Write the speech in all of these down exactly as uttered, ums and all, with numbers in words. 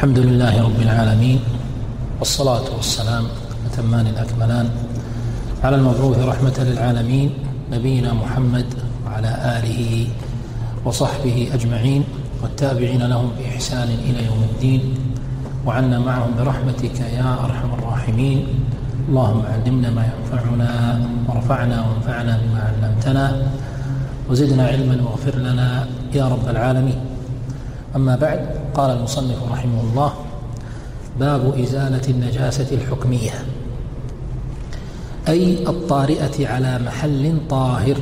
الحمد لله رب العالمين، والصلاة والسلام أتمان الأكملان على المبعوث رحمة للعالمين نبينا محمد وعلى آله وصحبه أجمعين والتابعين لهم بإحسان إلى يوم الدين، وعنا معهم برحمتك يا أرحم الراحمين. اللهم علمنا ما ينفعنا وارفعنا وانفعنا بما علمتنا وزدنا علما واغفر لنا يا رب العالمين. أما بعد، قال المصنف رحمه الله: باب إزالة النجاسة الحكمية، أي الطارئة على محل طاهر.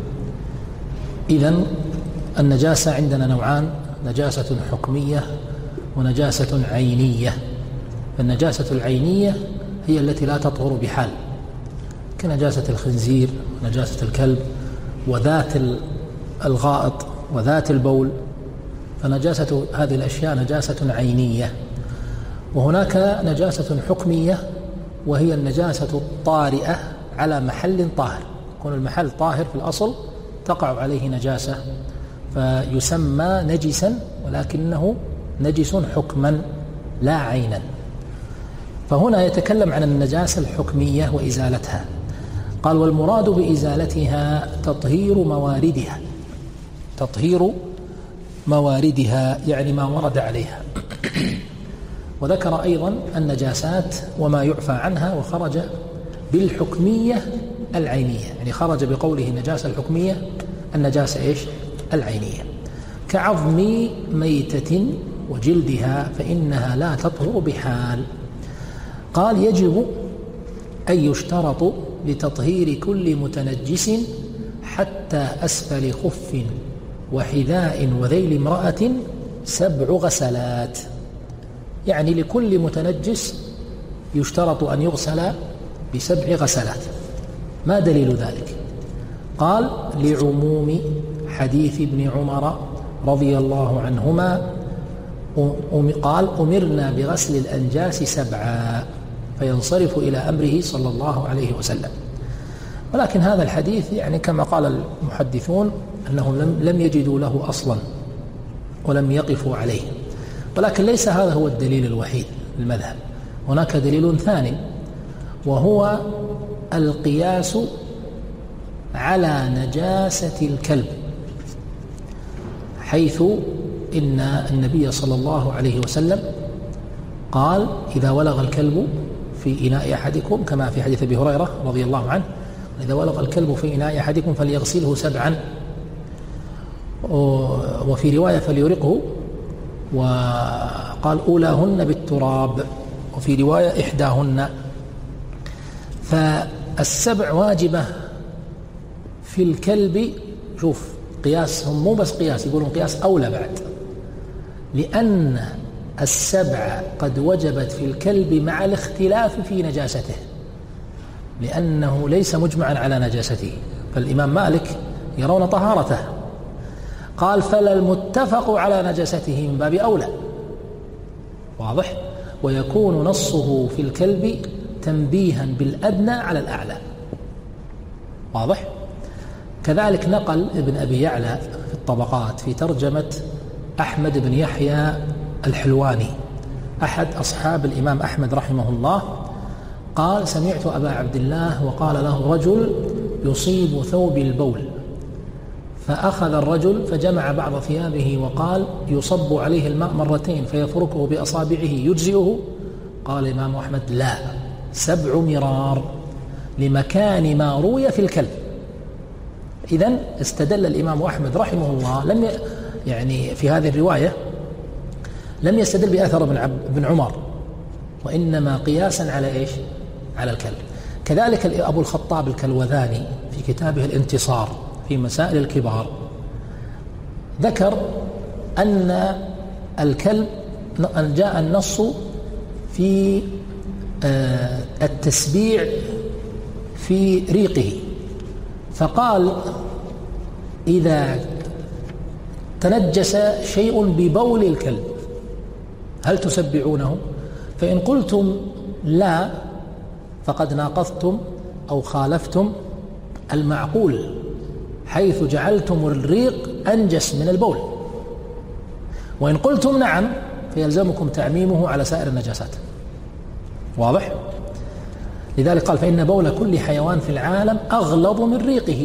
إذن النجاسة عندنا نوعان: نجاسة حكمية ونجاسة عينية. فالنجاسة العينية هي التي لا تطهر بحال، كنجاسة الخنزير ونجاسة الكلب وذات الغائط وذات البول، فنجاسة هذه الأشياء نجاسة عينية. وهناك نجاسة حكمية وهي النجاسة الطارئة على محل طاهر، يكون المحل طاهر في الأصل تقع عليه نجاسة فيسمى نجسا، ولكنه نجس حكما لا عينا. فهنا يتكلم عن النجاسة الحكمية وإزالتها. قال: والمراد بإزالتها تطهير مواردها، تطهير مواردها يعني ما ورد عليها. وذكر أيضا النجاسات وما يعفى عنها، وخرج بالحكمية العينية، يعني خرج بقوله النجاسة الحكمية النجاسة إيش؟ العينية، كعظم ميتة وجلدها فإنها لا تطهر بحال. قال: يجب أن يشترط لتطهير كل متنجس حتى أسفل خف وحذاء وذيل امرأة سبع غسلات، يعني لكل متنجس يشترط أن يغسل بسبع غسلات. ما دليل ذلك؟ قال: لعموم حديث ابن عمر رضي الله عنهما، قال: أمرنا بغسل الأنجاس سبعا، فينصرف إلى أمره صلى الله عليه وسلم. ولكن هذا الحديث يعني كما قال المحدثون أنهم لم, لم يجدوا له أصلا ولم يقفوا عليه، ولكن ليس هذا هو الدليل الوحيد للمذهب. هناك دليل ثاني، وهو القياس على نجاسة الكلب، حيث إن النبي صلى الله عليه وسلم قال: إذا ولغ الكلب في إناء أحدكم، كما في حديث أبي هريرة رضي الله عنه: إذا ولغ الكلب في إناء أحدكم فليغسله سبعا، وفي رواية فليرقه، وقال: أولاهن بالتراب، وفي رواية إحداهن. فالسبع واجبة في الكلب. شوف قياسهم مو بس قياس، يقولون قياس أولى بعد، لأن السبع قد وجبت في الكلب مع الاختلاف في نجاسته، لأنه ليس مجمعا على نجاسته. فالإمام مالك يرون طهارته، قال: فلا المتفق على نجاسته من باب أولى. واضح؟ ويكون نصه في الكلب تنبيها بالأدنى على الأعلى. واضح؟ كذلك نقل ابن أبي يعلى في الطبقات في ترجمة أحمد بن يحيى الحلواني أحد أصحاب الإمام أحمد رحمه الله، قال: سمعت أبا عبد الله وقال له رجل يصيب ثوب البول، فأخذ الرجل فجمع بعض ثيابه وقال: يصب عليه الماء مرتين فيفركه بأصابعه يجزئه؟ قال الإمام أحمد: لا، سبع مرار، لمكان ما روي في الكلب. إذن استدل الإمام أحمد رحمه الله لم ي... يعني في هذه الرواية لم يستدل بأثر ابن, عب... ابن عمر، وإنما قياسا على إيش؟ على الكلب. كذلك أبو الخطاب الكلوذاني في كتابه الانتصار في مسائل الكبار ذكر أن الكلب أن جاء النص في التسبيع في ريقه، فقال: إذا تنجس شيء ببول الكلب هل تسبعونه؟ فإن قلتم لا فقد ناقضتم أو خالفتم المعقول، حيث جعلتم الريق أنجس من البول. وإن قلتم نعم فيلزمكم تعميمه على سائر النجاسات. واضح؟ لذلك قال فإن بول كل حيوان في العالم أغلظ من ريقه.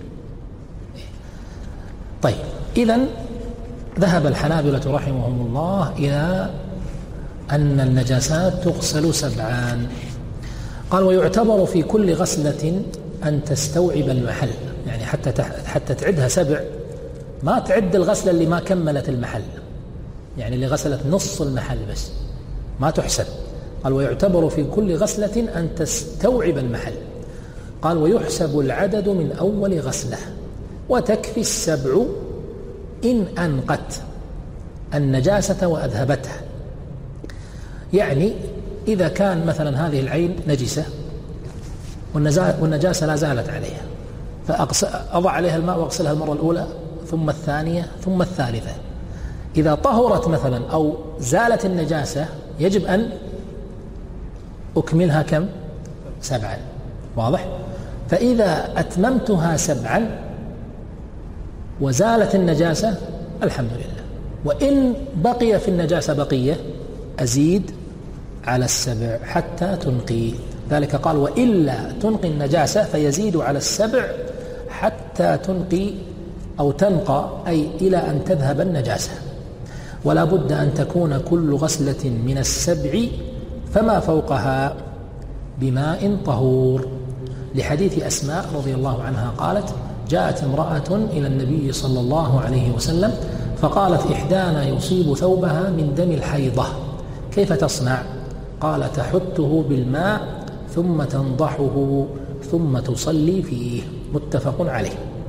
طيب، إذن ذهب الحنابلة رحمهم الله إلى أن النجاسات تغسل سبعان. قال ويعتبر في كل غسلة أن تستوعب المحل، يعني حتى حتى تعدها سبع، ما تعد الغسلة اللي ما كملت المحل، يعني اللي غسلت نص المحل بس ما تحسب. قال ويعتبر في كل غسلة أن تستوعب المحل. قال ويحسب العدد من أول غسلة، وتكفي السبع إن أنقت النجاسة وأذهبتها. يعني إذا كان مثلا هذه العين نجسة والنجاسة لا زالت عليها، فأضع عليها الماء وأغسلها المرة الأولى ثم الثانية ثم الثالثة، إذا طهرت مثلا أو زالت النجاسة يجب أن أكملها كم؟ سبعا. واضح؟ فإذا أتممتها سبعا وزالت النجاسة الحمد لله، وإن بقي في النجاسة بقية أزيد على السبع حتى تنقي. ذلك قال وإلا تنقي النجاسة فيزيد على السبع حتى تنقي أو تنقى، أي إلى أن تذهب النجاسة. ولا بد أن تكون كل غسلة من السبع فما فوقها بماء طهور، لحديث أسماء رضي الله عنها قالت جاءت امرأة إلى النبي صلى الله عليه وسلم فقالت إحدانا يصيب ثوبها من دم الحيضة كيف تصنع؟ قال تحته بالماء ثم تنضحه ثم تصلي فيه. متفق عليه.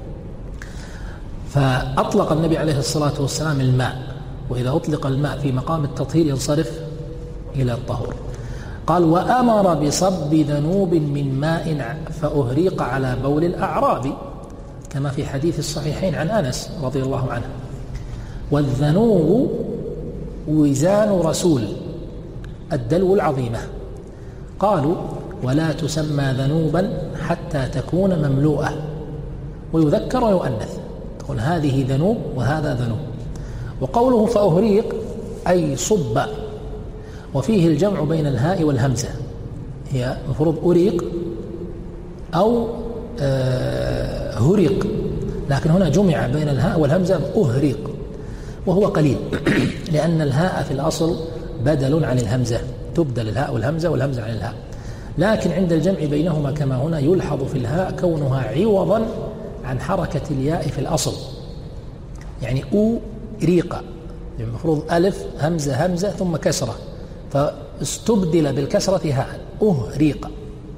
فأطلق النبي عليه الصلاة والسلام الماء، وإذا أطلق الماء في مقام التطهير ينصرف إلى الطهور. قال وأمر بصب ذنوب من ماء فأهريق على بول الأعرابي كما في حديث الصحيحين عن أنس رضي الله عنه. والذنوب وزان رسول الدلو العظيمة. قالوا ولا تسمى ذنوبا حتى تكون مملوءة، ويذكر ويؤنث، تقول هذه ذنوب وهذا ذنوب. وقوله فأهريق أي صب، وفيه الجمع بين الهاء والهمزة، هي مفروض أريق أو آه هريق، لكن هنا جمع بين الهاء والهمزة أهريق، وهو قليل لأن الهاء في الأصل بدل عن الهمزة، تبدل الهاء والهمزة والهمزة عن الهاء، لكن عند الجمع بينهما كما هنا يلحظ في الهاء كونها عوضا عن حركة الياء في الأصل، يعني أو ريقة، يعني المفروض ألف همزة همزة ثم كسرة، فاستبدل بالكسرة هاء أهريق،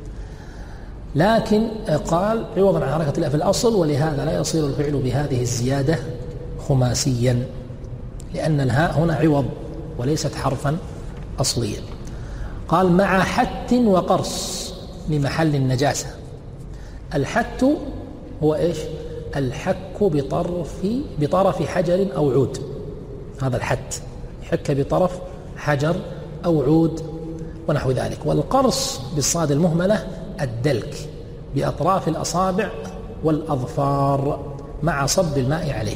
لكن قال عوضا عن حركة الياء في الأصل، ولهذا لا يصير الفعل بهذه الزيادة خماسيا، لأن الهاء هنا عوض وليست حرفا أصليا. قال مع حت وقرص لمحل النجاسة. الحت هو إيش؟ الحك بطرف بطرف حجر أو عود، هذا الحت، يحك بطرف حجر أو عود ونحو ذلك. والقرص بالصاد المهملة الدلك بأطراف الأصابع والأظفار مع صب الماء عليه.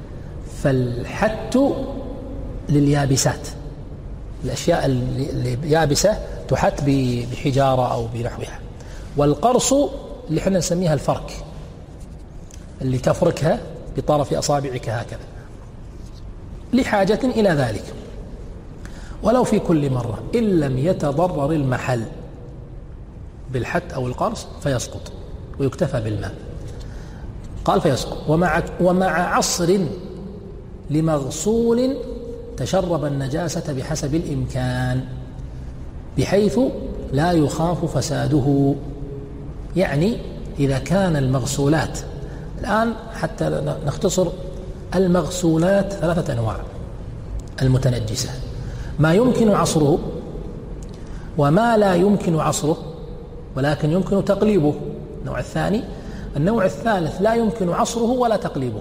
فالحت لليابسات، الأشياء اليابسة تحت بحجارة أو بنحوها. والقرص اللي احنا نسميها الفرك، اللي تفركها بطرف أصابعك هكذا لحاجة إلى ذلك، ولو في كل مرة إن لم يتضرر المحل بالحت أو القرص فيسقط ويكتفى بالماء. قال فيسقط. ومع, ومع عصر لمغسول تشرب النجاسة بحسب الإمكان بحيث لا يخاف فساده. يعني إذا كان المغسولات، الآن حتى نختصر، المغسولات ثلاثة أنواع المتنجسة: ما يمكن عصره، وما لا يمكن عصره ولكن يمكن تقليبه النوع الثاني. النوع الثالث لا يمكن عصره ولا تقليبه.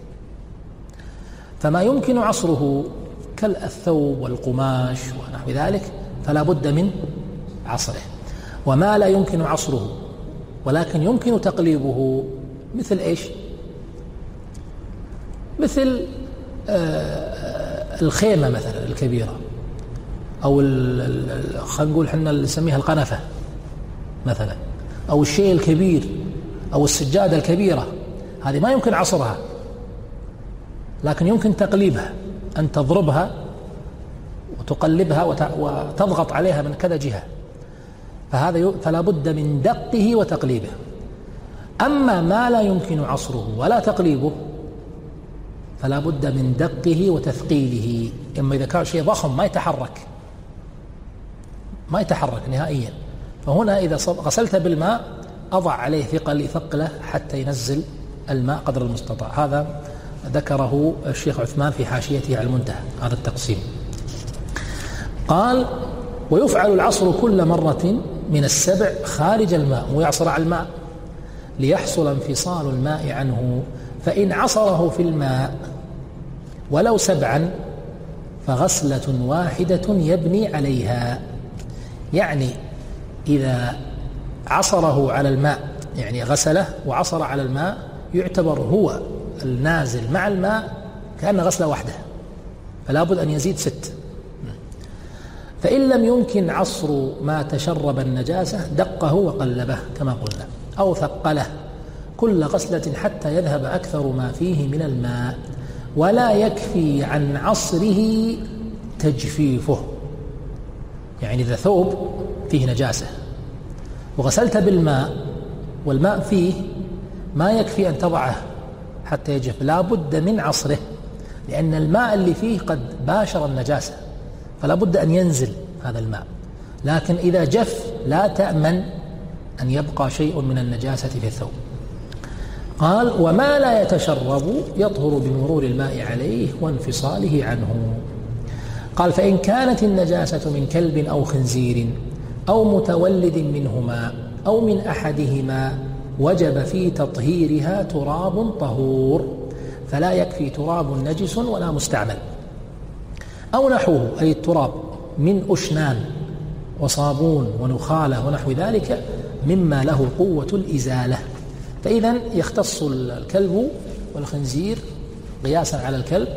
فما يمكن عصره كالثوب والقماش ونحو ذلك فلا بد من عصره. وما لا يمكن عصره ولكن يمكن تقليبه مثل إيش؟ مثل آه الخيمة مثلا الكبيرة، أو خلينا نقول حنا اللي نسميها القنفة مثلا، أو الشيء الكبير أو السجادة الكبيرة، هذه ما يمكن عصرها، لكن يمكن تقليبها، أن تضربها وتقلبها وتضغط عليها من كذا جهة، فهذا فلا بد من دقه وتقليبه. أما ما لا يمكن عصره ولا تقليبه فلا بد من دقه وتثقيله. أما إذا كان شيء ضخم ما يتحرك ما يتحرك نهائيا، فهنا إذا غسلت بالماء أضع عليه ثقل يثقله حتى ينزل الماء قدر المستطاع. هذا ذكره الشيخ عثمان في حاشيته على المنتهى، هذا التقسيم. قال: ويفعل العصر كل مرة من السبع خارج الماء، ويعصر على الماء ليحصل انفصال الماء عنه، فإن عصره في الماء ولو سبعا فغسلة واحدة يبني عليها. يعني إذا عصره على الماء، يعني غسله وعصر على الماء، يعتبر هو النازل مع الماء كأن غسلة واحدة، فلا بد أن يزيد ست. فإن لم يمكن عصر ما تشرب النجاسة دقه وقلبه كما قلنا، أو ثقله كل غسلة حتى يذهب أكثر ما فيه من الماء، ولا يكفي عن عصره تجفيفه. يعني إذا ثوب فيه نجاسة وغسلت بالماء والماء فيه، ما يكفي أن تضعه حتى يجف، لا بد من عصره، لأن الماء اللي فيه قد باشر النجاسة، فلا بد أن ينزل هذا الماء. لكن إذا جف لا تأمن أن يبقى شيء من النجاسة في الثوب. قال: وما لا يتشرب يطهر بمرور الماء عليه وانفصاله عنه. قال: فإن كانت النجاسة من كلب أو خنزير أو متولد منهما أو من أحدهما وجب في تطهيرها تراب طهور، فلا يكفي تراب نجس ولا مستعمل، أو نحوه، أي التراب من أشنان وصابون ونخالة ونحو ذلك مما له قوة الإزالة. فإذا يختص الكلب والخنزير قياسا على الكلب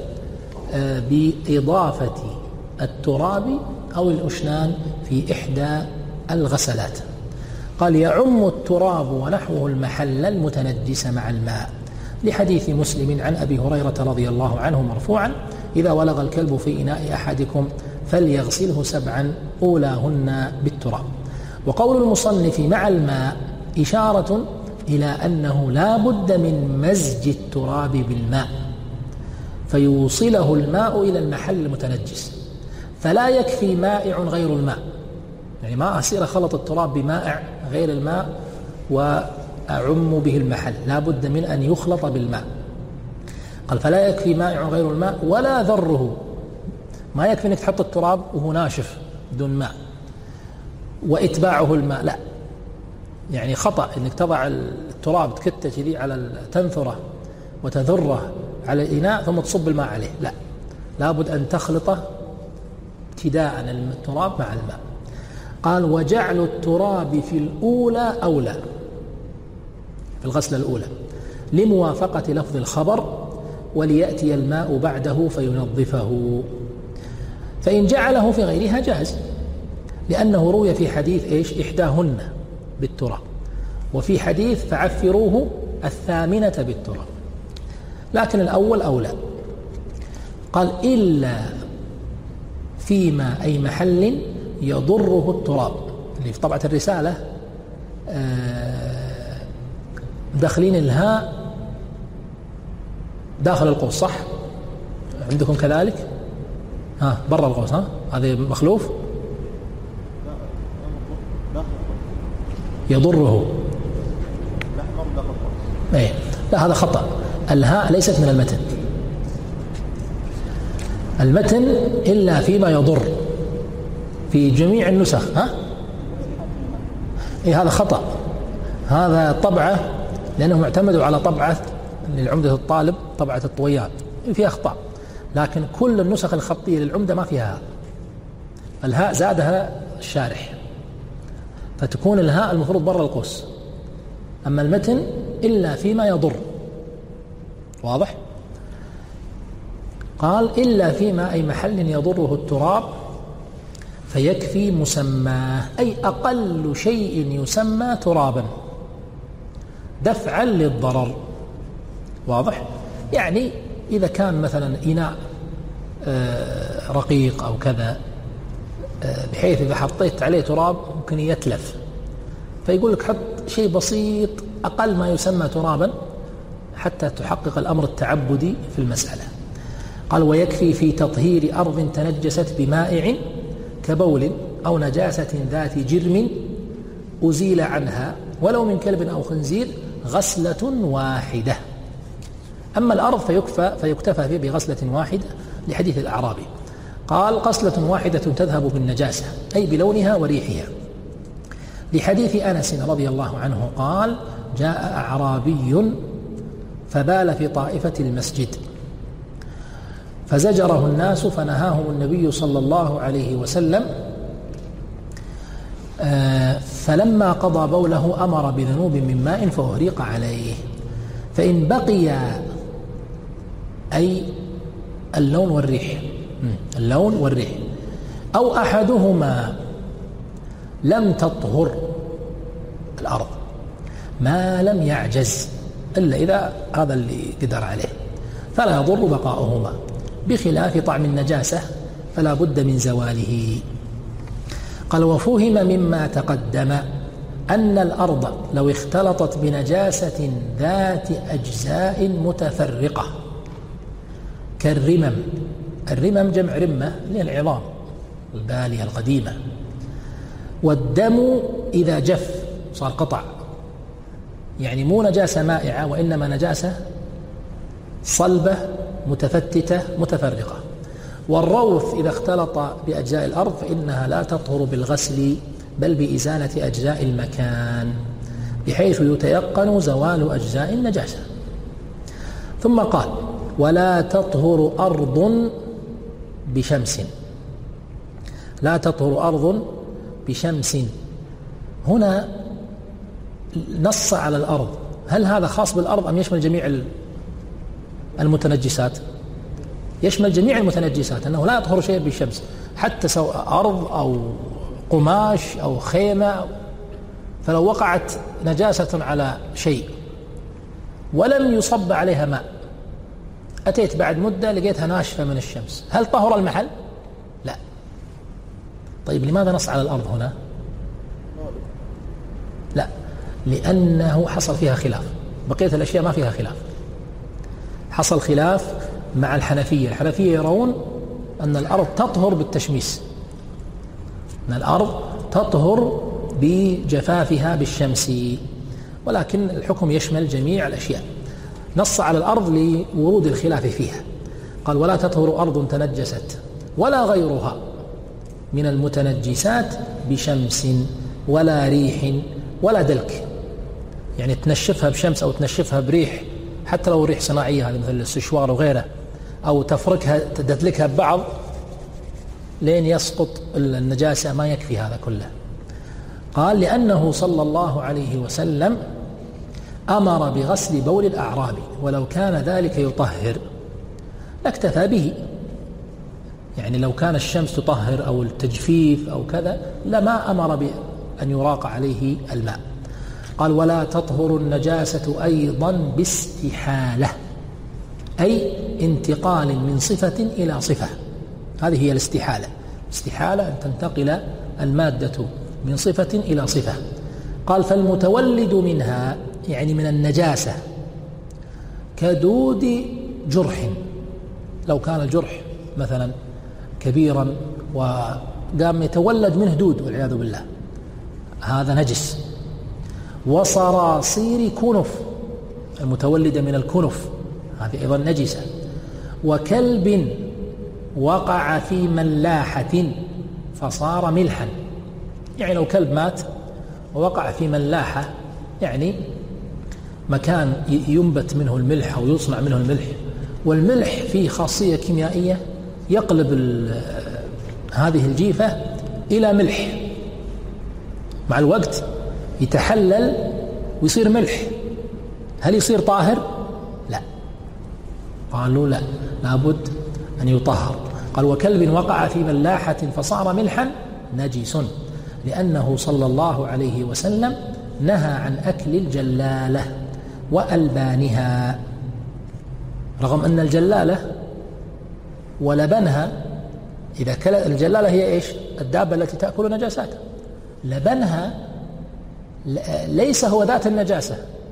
بإضافة التراب أو الأشنان في إحدى الغسلات. قال: يعم التراب ونحوه المحل المتنجس مع الماء، لحديث مسلم عن أبي هريرة رضي الله عنه مرفوعا: إذا ولغ الكلب في إناء أحدكم فليغسله سبعا أولاهن بالتراب. وقول المصنف مع الماء إشارة إلى أنه لا بد من مزج التراب بالماء فيوصله الماء إلى المحل المتنجس، فلا يكفي مائع غير الماء، يعني ما أصير خلط التراب بمائع غير الماء وأعم به المحل، لا بد من أن يخلط بالماء. قال: فلا يكفي مائع غير الماء ولا ذره، ما يكفي أنك تحط التراب وهو ناشف بدون ماء وإتباعه الماء، لا، يعني خطأ أنك تضع التراب تكته كذي على تنثره وتذره على الإناء ثم تصب الماء عليه، لا، لابد أن تخلطه ابتداء التراب مع الماء. قال: وجعل التراب في الأولى أولى، في الغسلة الأولى، لموافقة لفظ الخبر وليأتي الماء بعده فينظفه. فإن جعله في غيرها جاز، لأنه روي في حديث إيش؟ إحداهن بالتراب، وفي حديث فعفروه الثامنة بالتراب، لكن الأول أولى. قال: إلا فيما أي محل يضره التراب، اللي في طبعة الرسالة داخلين الهاء داخل القوس، صح؟ عندكم كذلك؟ ها برا القوس، ها هذا مخلوف يضره، ايه لا هذا خطأ، الهاء ليست من المتن، المتن إلا فيما يضر في جميع النسخ، ها إيه هذا خطأ، هذا طبعة لأنهم اعتمدوا على طبعة للعمدة الطالب، طبعة الطويان فيها أخطاء، لكن كل النسخ الخطية للعمدة ما فيها هاء، الهاء زادها الشارح، فتكون الهاء المفروض برا القوس، أما المتن إلا فيما يضر، واضح؟ قال: إلا فيما أي محل يضره التراب، فيكفي مسماه، أي أقل شيء يسمى ترابا دفعا للضرر. واضح؟ يعني إذا كان مثلا إناء رقيق أو كذا بحيث إذا حطيت عليه تراب ممكن يتلف، فيقول لك حط شيء بسيط أقل ما يسمى ترابا حتى تحقق الأمر التعبدي في المسألة. قال ويكفي في تطهير أرض تنجست بمائع كبول أو نجاسة ذات جرم أزيل عنها ولو من كلب أو خنزير غسلة واحدة. أما الأرض فيكفى فيكتفى فيه بغسلة واحدة لحديث الأعرابي. قال غسلة واحدة تذهب بالنجاسة أي بلونها وريحها، لحديث أنس رضي الله عنه قال جاء أعرابي فبال في طائفة المسجد فزجره الناس فنهاهم النبي صلى الله عليه وسلم، فلما قضى بوله أمر بذنوب من ماء فأهريق عليه، فإن بقي أي اللون والريح اللون والريح أو أحدهما لم تطهر الأرض ما لم يعجز إلا إذا هذا اللي قدر عليه فلا يضر بقاؤهما، بخلاف طعم النجاسة فلا بد من زواله. قال وفهم مما تقدم أن الأرض لو اختلطت بنجاسة ذات أجزاء متفرقة كالرمم، الرمم جمع رمة للعظام البالية القديمة، والدم إذا جف صار قطع، يعني مو نجاسة مائعة وإنما نجاسة صلبة متفتتة متفرقة. والروث إذا اختلط بأجزاء الأرض فإنها لا تطهر بالغسل بل بإزالة أجزاء المكان بحيث يتيقن زوال أجزاء النجاسة. ثم قال ولا تطهر أرض بشمس، لا تطهر أرض بشمس، هنا نص على الأرض، هل هذا خاص بالأرض أم يشمل جميع المتنجسات؟ يشمل جميع المتنجسات، أنه لا يطهر شيء بالشمس حتى سواء أرض أو قماش أو خيمة، فلو وقعت نجاسة على شيء ولم يصب عليها ماء أتيت بعد مدة لقيتها ناشفة من الشمس، هل طهر المحل؟ لا. طيب لماذا نص على الأرض هنا؟ لا، لأنه حصل فيها خلاف، بقية الأشياء ما فيها خلاف. حصل خلاف مع الحنفية، الحنفية يرون أن الأرض تطهر بالتشميس، أن الأرض تطهر بجفافها بالشمس، ولكن الحكم يشمل جميع الأشياء. نص على الأرض لورود الخلاف فيها. قال ولا تطهر أرض تنجست ولا غيرها من المتنجسات بشمس ولا ريح ولا دلك، يعني تنشفها بشمس أو تنشفها بريح، حتى لو ريح صناعية هذه مثل السشوار وغيره، أو تفركها تدلكها ببعض لين يسقط النجاسة، ما يكفي هذا كله. قال لأنه صلى الله عليه وسلم أمر بغسل بول الأعرابي ولو كان ذلك يطهر لاكتفى به، يعني لو كان الشمس تطهر أو التجفيف أو كذا لما أمر بأن يراق عليه الماء. قال ولا تطهر النجاسة أيضا باستحالة، أي انتقال من صفة إلى صفة، هذه هي الاستحالة. استحالة أن تنتقل المادة من صفة إلى صفة. قال فالمتولد منها يعني من النجاسة كدود جرح، لو كان الجرح مثلا كبيرا وقام يتولد منه دود والعياذ بالله هذا نجس. وصراصير كنف، المتولدة من الكنف هذه أيضا نجسة. وكلب وقع في ملاحة فصار ملحا، يعني لو كلب مات ووقع في ملاحة يعني مكان ينبت منه الملح أو يصنع منه الملح، والملح فيه خاصية كيميائية يقلب هذه الجيفة إلى ملح، مع الوقت يتحلل ويصير ملح، هل يصير طاهر؟ لا. قالوا لا، لابد أن يطهر. قال وكلب وقع في ملاحة فصار ملحا نجس، لأنه صلى الله عليه وسلم نهى عن أكل الجلالة وألبانها، رغم أن الجلالة ولبنها، إذا كل الجلالة هي إيش؟ الدابة التي تأكل نجاسات، لبنها ليس هو ذات النجاسة،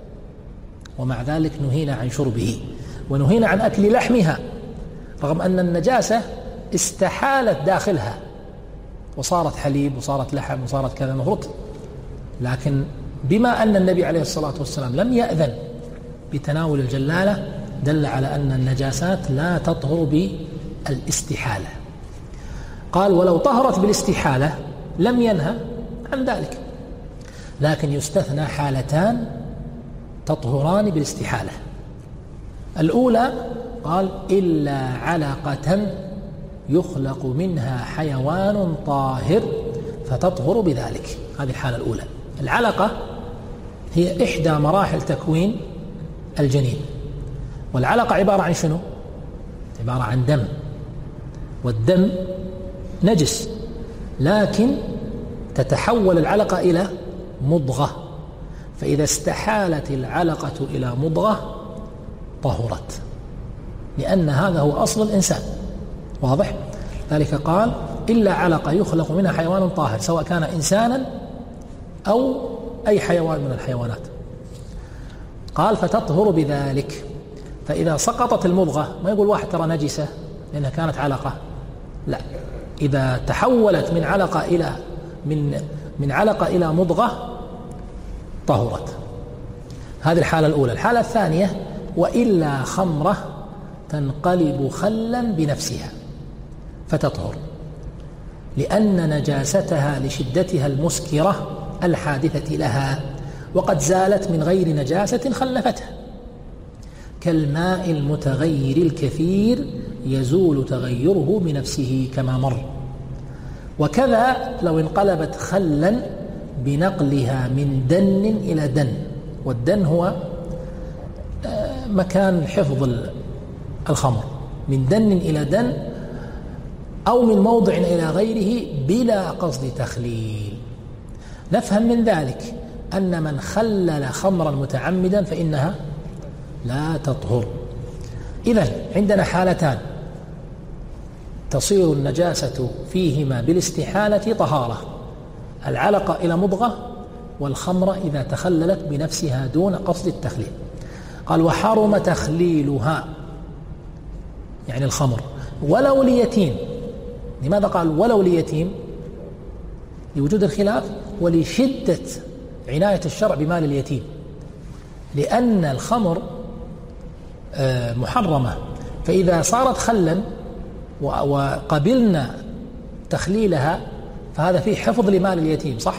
ومع ذلك نهينا عن شربه ونهينا عن أكل لحمها، رغم أن النجاسة استحالت داخلها وصارت حليب وصارت لحم وصارت كذا مفروض، لكن بما أن النبي عليه الصلاة والسلام لم يأذن بتناول الجلالة دل على أن النجاسات لا تطهر بالاستحالة. قال ولو طهرت بالاستحالة لم ينهى عن ذلك، لكن يستثنى حالتان تطهران بالاستحالة. الأولى قال إلا علقة يخلق منها حيوان طاهر فتطهر بذلك. هذه الحالة الأولى. العلقة هي إحدى مراحل تكوين الجنين، والعلقة عبارة عن شنو؟ عبارة عن دم، والدم نجس، لكن تتحول العلقة إلى مضغة، فإذا استحالت العلقة إلى مضغة طهرت، لأن هذا هو أصل الإنسان. واضح؟ ذلك قال إلا علقة يخلق منها حيوان طاهر، سواء كان إنسانا أو أي حيوان من الحيوانات. قال فتطهر بذلك. فإذا سقطت المضغة، ما يقول واحد ترى نجسة لأنها كانت علقة، لا، إذا تحولت من علقة إلى من من علقة إلى مضغة طهرت. هذه الحالة الأولى. الحالة الثانية وإلا خمرة تنقلب خلا بنفسها فتطهر، لأن نجاستها لشدتها المسكرة الحادثة لها، وقد زالت من غير نجاسة خلفتها، كالماء المتغير الكثير يزول تغيره بنفسه كما مر. وكذا لو انقلبت خلا بنقلها من دن إلى دن، والدن هو مكان حفظ الخمر، من دن إلى دن أو من موضع إلى غيره بلا قصد تخليل. نفهم من ذلك أن من خلل خمرا متعمدا فإنها لا تطهر. إذن عندنا حالتان تصير النجاسة فيهما بالاستحالة طهارة: العلقة إلى مضغة، والخمرة إذا تخللت بنفسها دون قصد التخليل. قال وحرم تخليلها، يعني الخمر، ولو ليتيم. لماذا قال ولو ليتيم؟ لوجود الخلاف ولشدة عناية الشرع بمال اليتيم، لأن الخمر محرمة، فإذا صارت خلا وقبلنا تخليلها فهذا فيه حفظ لمال اليتيم، صح؟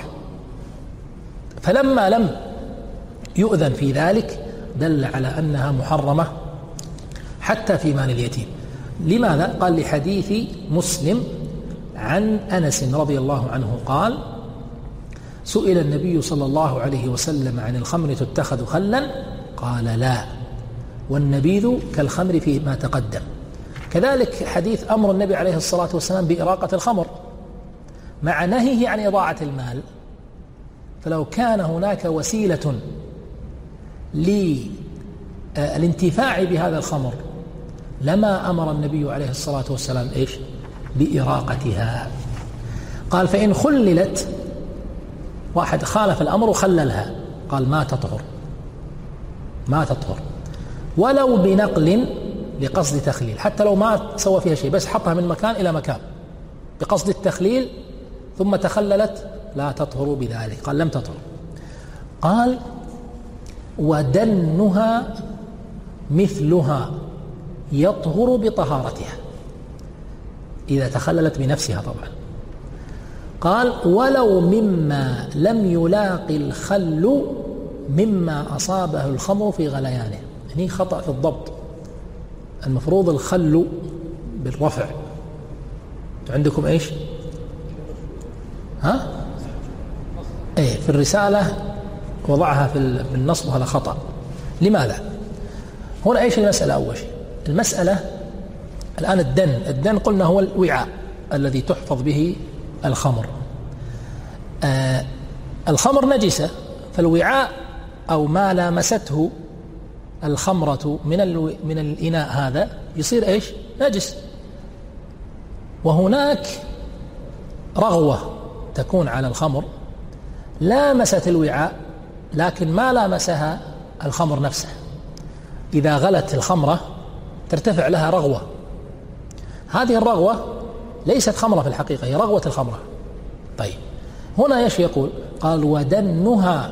فلما لم يؤذن في ذلك دل على أنها محرمة حتى في مال اليتيم. لماذا؟ قال لحديث مسلم عن أنس رضي الله عنه قال سئل النبي صلى الله عليه وسلم عن الخمر تتخذ خلا؟ قال لا، والنبيذ كالخمر فيما تقدم. كذلك حديث أمر النبي عليه الصلاة والسلام بإراقة الخمر مع نهيه عن إضاعة المال، فلو كان هناك وسيلة للانتفاع بهذا الخمر لما أمر النبي عليه الصلاة والسلام إيش؟ بإراقتها. قال فإن خللت، واحد خالف الأمر وخللها، قال ما تطهر، ما تطهر ولو بنقل لقصد تخليل، حتى لو ما سوى فيها شيء، بس حطها من مكان إلى مكان بقصد التخليل ثم تخللت لا تطهر بذلك. قال لم تطهر. قال ودنها مثلها يطهر بطهارتها إذا تخللت بنفسها طبعا. قال ولو مما لم يلاقي الخل مما أصابه الخمر في غليانه، يعني خطأ في الضبط، المفروض الخل بالرفع، عندكم إيش؟ ها؟ إيه في الرسالة وضعها في النصب، هذا خطأ. لماذا؟ هنا إيش المسألة؟ أول شيء المسألة الآن الدن، الدن قلنا هو الوعاء الذي تحفظ به الخمر، آه الخمر نجسة، فالوعاء أو ما لامسته الخمرة من من الإناء هذا يصير إيش؟ نجس. وهناك رغوة تكون على الخمر لامست الوعاء لكن ما لامسها الخمر نفسه. إذا غلت الخمرة ترتفع لها رغوة، هذه الرغوة ليست خمرة في الحقيقة، هي رغوة الخمرة. طيب هنا ايش يقول؟ قال ودنها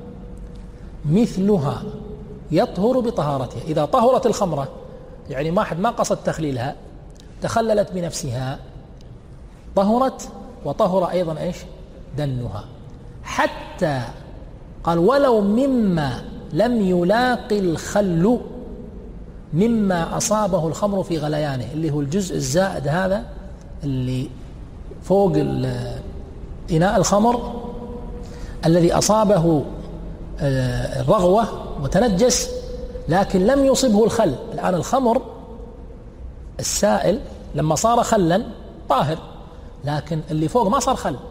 مثلها يطهر بطهارتها. إذا طهرت الخمرة يعني ما حد ما قصد تخليلها، تخللت بنفسها، طهرت وطهر أيضا إيش؟ دنها. حتى قال ولو مما لم يلاقي الخل مما أصابه الخمر في غليانه، اللي هو الجزء الزائد هذا اللي فوق إناء الخمر الذي أصابه الرغوة وتنجس لكن لم يصبه الخل. الآن الخمر السائل لما صار خلا طاهر، لكن اللي فوق ما صار خل.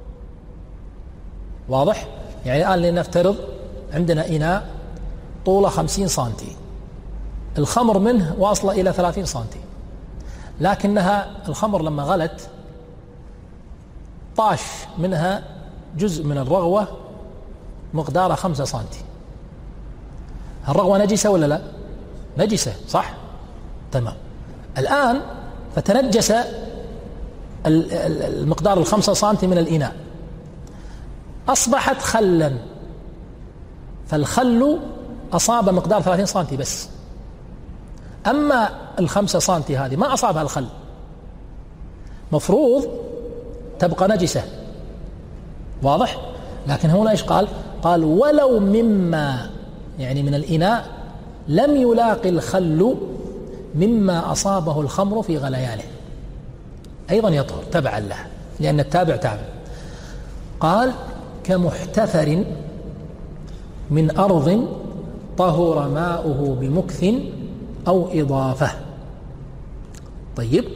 واضح؟ يعني الآن لنفترض عندنا إناء طوله خمسين سنتي، الخمر منه واصلة إلى ثلاثين سنتي، لكنها الخمر لما غلت طاش منها جزء من الرغوة مقداره خمسة سنتي. الرغوة نجسة ولا لا؟ نجسة، صح؟ تمام. الآن فتنجس المقدار الخمسة سنتي من الإناء، أصبحت خلا، فالخل أصاب مقدار ثلاثين سنتي بس، أما الخمسة سنتي هذه ما أصابها الخل، مفروض تبقى نجسة. واضح؟ لكن هنا إيش قال؟ قال ولو مما يعني من الإناء لم يلاقي الخل مما أصابه الخمر في غليانه، أيضا يطهر تبعا له لأن التابع تابع. قال كمحتثر من أرض طهر ماؤه بمكث أو إضافة. طيب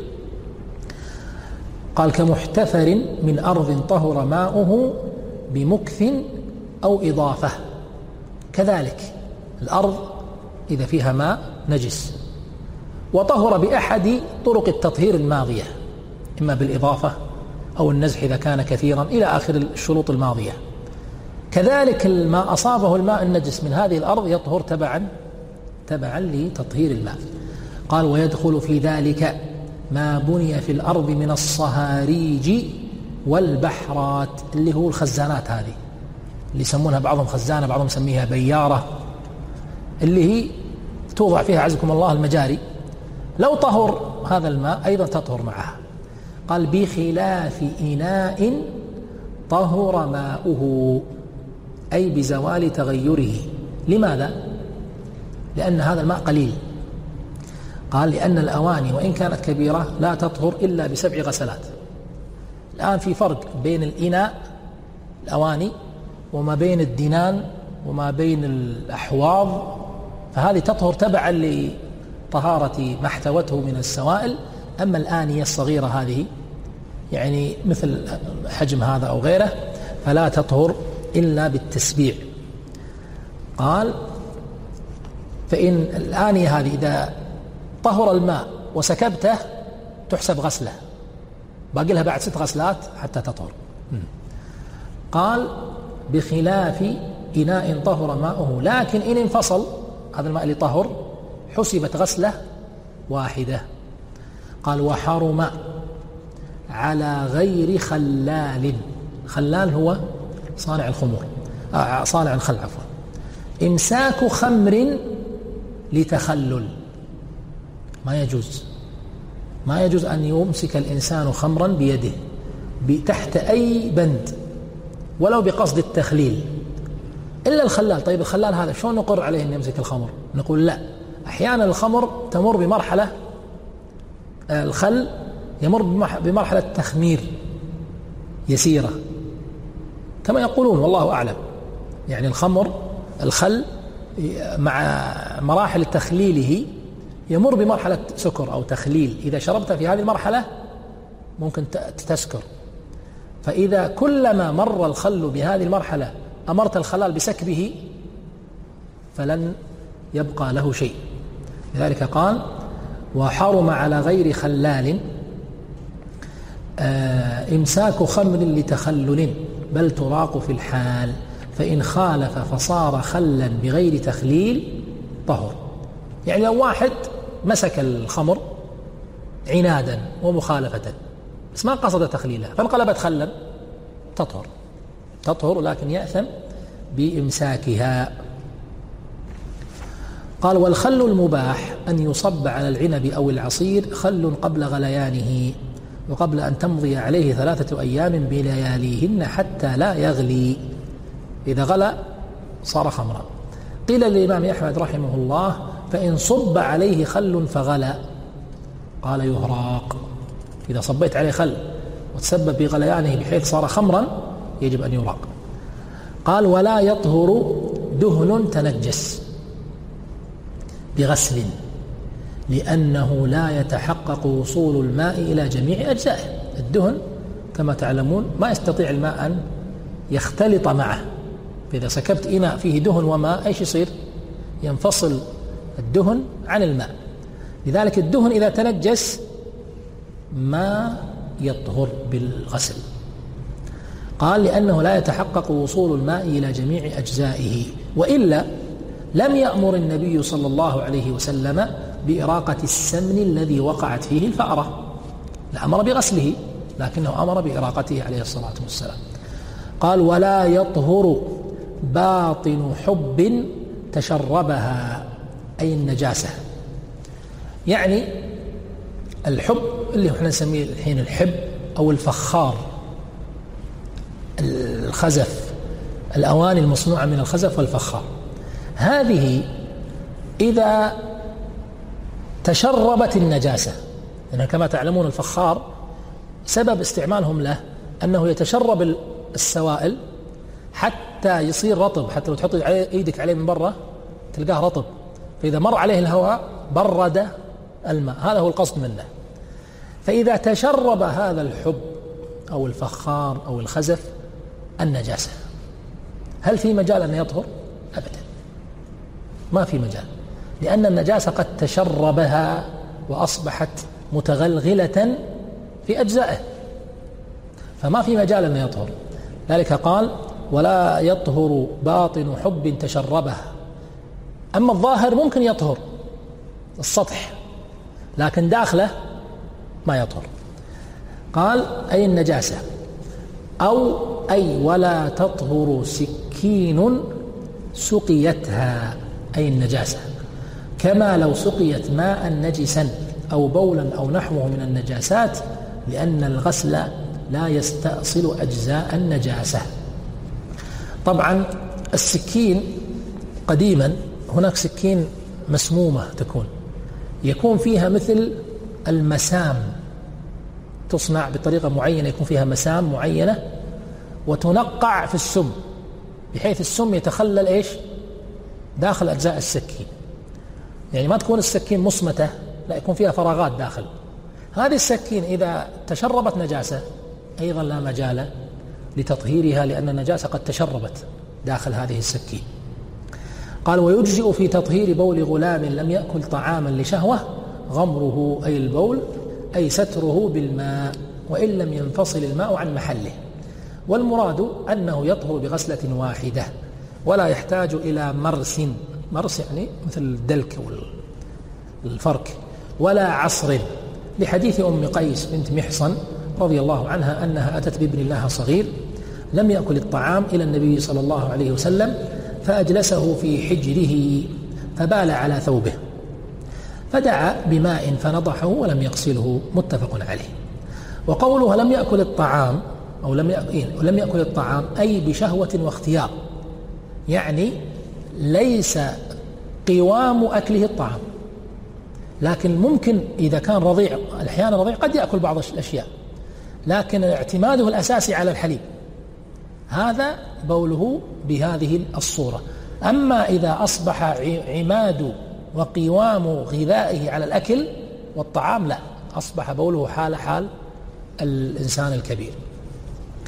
قال كمحتثر من أرض طهر ماؤه بمكث أو إضافة. كذلك الأرض إذا فيها ماء نجس وطهر بأحد طرق التطهير الماضية، إما بالإضافة أو النزح إذا كان كثيرا إلى آخر الشروط الماضية، كذلك ما أصابه الماء النجس من هذه الأرض يطهر تبعا تبعا لتطهير الماء. قال ويدخل في ذلك ما بني في الأرض من الصهاريج والبحرات، اللي هو الخزانات هذه اللي يسمونها بعضهم خزانة بعضهم يسميها بيارة، اللي هي توضع فيها عزكم الله المجاري، لو طهر هذا الماء أيضا تطهر معها. قال بخلاف إناء طهر ماؤه، أي بزوال تغيره. لماذا؟ لأن هذا الماء قليل. قال لأن الأواني وإن كانت كبيرة لا تطهر إلا بسبع غسلات. الآن في فرق بين الإناء الأواني وما بين الدنان وما بين الأحواض، فهذه تطهر تبعا لطهارة ما احتوته من السوائل. أما الآنية الصغيرة هذه يعني مثل حجم هذا أو غيره فلا تطهر إلا بالتسبيع. قال فإن الآنية هذه إذا طهر الماء وسكبته تحسب غسلة، باقي لها بعد ست غسلات حتى تطهر. قال بخلاف إناء طهر ماؤه، لكن إن انفصل هذا الماء اللي طهر حسبت غسلة واحدة. قال وحرم على غير خلال، خلال هو صانع الخمور آه صانع الخل عفوا، إمساك خمر لتخلل، ما يجوز ما يجوز أن يمسك الإنسان خمرا بيده تحت أي بند ولو بقصد التخليل إلا الخلال. طيب الخلال هذا شلون نقر عليه أن يمسك الخمر؟ نقول لا، أحيانا الخمر تمر بمرحلة، الخل يمر بمرحلة تخمير يسيرة كما يقولون والله أعلم، يعني الخمر الخل مع مراحل تخليله يمر بمرحلة سكر أو تخليل، إذا شربت في هذه المرحلة ممكن تسكر. فإذا كلما مر الخل بهذه المرحلة أمرت الخلال بسكبه فلن يبقى له شيء. لذلك قال: وحرم على غير خلال آه إمساك خمر لتخلل بل تراق في الحال، فإن خالف فصار خلا بغير تخليل طهر. يعني لو واحد مسك الخمر عنادا ومخالفة بس ما قصد تخليلها فانقلبت خلا تطهر تطهر لكن يأثم بإمساكها. قال: والخل المباح أن يصب على العنب أو العصير خل قبل غليانه وقبل أن تمضي عليه ثلاثة أيام بلياليهن حتى لا يغلي. إذا غلى صار خمرا. قيل للإمام أحمد رحمه الله: فإن صب عليه خل فغلى قال: يهراق. إذا صبيت عليه خل وتسبب بغليانه بحيث صار خمرا يجب أن يراق. قال: ولا يطهر دهن تنجس بغسل لأنه لا يتحقق وصول الماء إلى جميع أجزائه. الدهن كما تعلمون ما يستطيع الماء أن يختلط معه، فإذا سكبت إناء فيه دهن وماء إيش يصير؟ ينفصل الدهن عن الماء. لذلك الدهن إذا تنجس ما يطهر بالغسل. قال: لأنه لا يتحقق وصول الماء إلى جميع أجزائه، وإلا لم يأمر النبي صلى الله عليه وسلم بإراقة السمن الذي وقعت فيه الفأرة، لأمر بغسله لكنه أمر بإراقته عليه الصلاة والسلام. قال: ولا يطهر باطن حب تشربها أي النجاسة. يعني الحب اللي احنا نسميه الحين الحب أو الفخار، الخزف، الأواني المصنوعة من الخزف والفخار، هذه إذا تشربت النجاسة، لأن كما تعلمون الفخار سبب استعمالهم له أنه يتشرب السوائل حتى يصير رطب، حتى لو تحط ايدك عليه من برا تلقاه رطب، فإذا مر عليه الهواء برد الماء، هذا هو القصد منه. فإذا تشرب هذا الحب أو الفخار أو الخزف النجاسة، هل في مجال أن يطهر؟ أبدا، ما في مجال، لأن النجاسة قد تشربها وأصبحت متغلغلة في أجزائه، فما في مجال أن يطهر. ذلك قال: ولا يطهر باطن حب تشربها. أما الظاهر ممكن يطهر السطح، لكن داخله ما يطهر. قال: أي النجاسة، أو أي ولا تطهر سكين سقيتها، أي النجاسة، كما لو سقيت ماء نجسا أو بولا أو نحوه من النجاسات، لأن الغسل لا يستأصل أجزاء النجاسة. طبعا السكين قديما هناك سكين مسمومة تكون يكون فيها مثل المسام، تصنع بطريقة معينة، يكون فيها مسام معينة وتنقع في السم بحيث السم يتخلل إيش داخل أجزاء السكين، يعني ما تكون السكين مصمتة، لا يكون فيها فراغات داخل. هذه السكين إذا تشربت نجاسة أيضا لا مجال لتطهيرها، لأن النجاسة قد تشربت داخل هذه السكين. قال: ويجزئ في تطهير بول غلام لم يأكل طعاما لشهوة غمره، أي البول، أي ستره بالماء وإن لم ينفصل الماء عن محله. والمراد أنه يطهر بغسلة واحدة ولا يحتاج إلى مرس، مرس يعني مثل الدلك والفرك، ولا عصر، لحديث أم قيس بنت محصن رضي الله عنها أنها أتت بابن لها صغير لم يأكل الطعام إلى النبي صلى الله عليه وسلم فأجلسه في حجره فبال على ثوبه فدعا بماء فنضحه ولم يغسله، متفق عليه. وقوله لم يأكل الطعام أو لم يأكل, لم يأكل الطعام أي بشهوة واختيار، يعني ليس قوام أكله الطعام، لكن ممكن إذا كان رضيع، أحيانا رضيع قد يأكل بعض الأشياء، لكن اعتماده الأساسي على الحليب، هذا بوله بهذه الصورة. أما إذا أصبح عماد وقوام غذائه على الأكل والطعام لا، أصبح بوله حال حال الإنسان الكبير.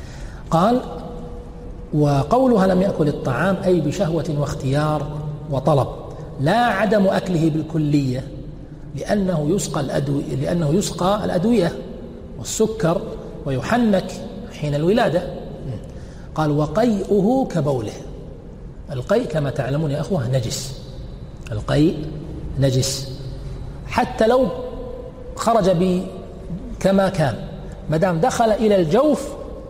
قال وقولها لم يأكل الطعام أي بشهوة واختيار وطلب، لا عدم أكله بالكلية، لأنه يسقى الأدوية لأنه يسقى الأدوية والسكر ويحنك حين الولادة. قال وقيئه كبوله، القيء كما تعلمون يا أخوة نجس، القيء نجس حتى لو خرج ب كما كان، ما دام دخل إلى الجوف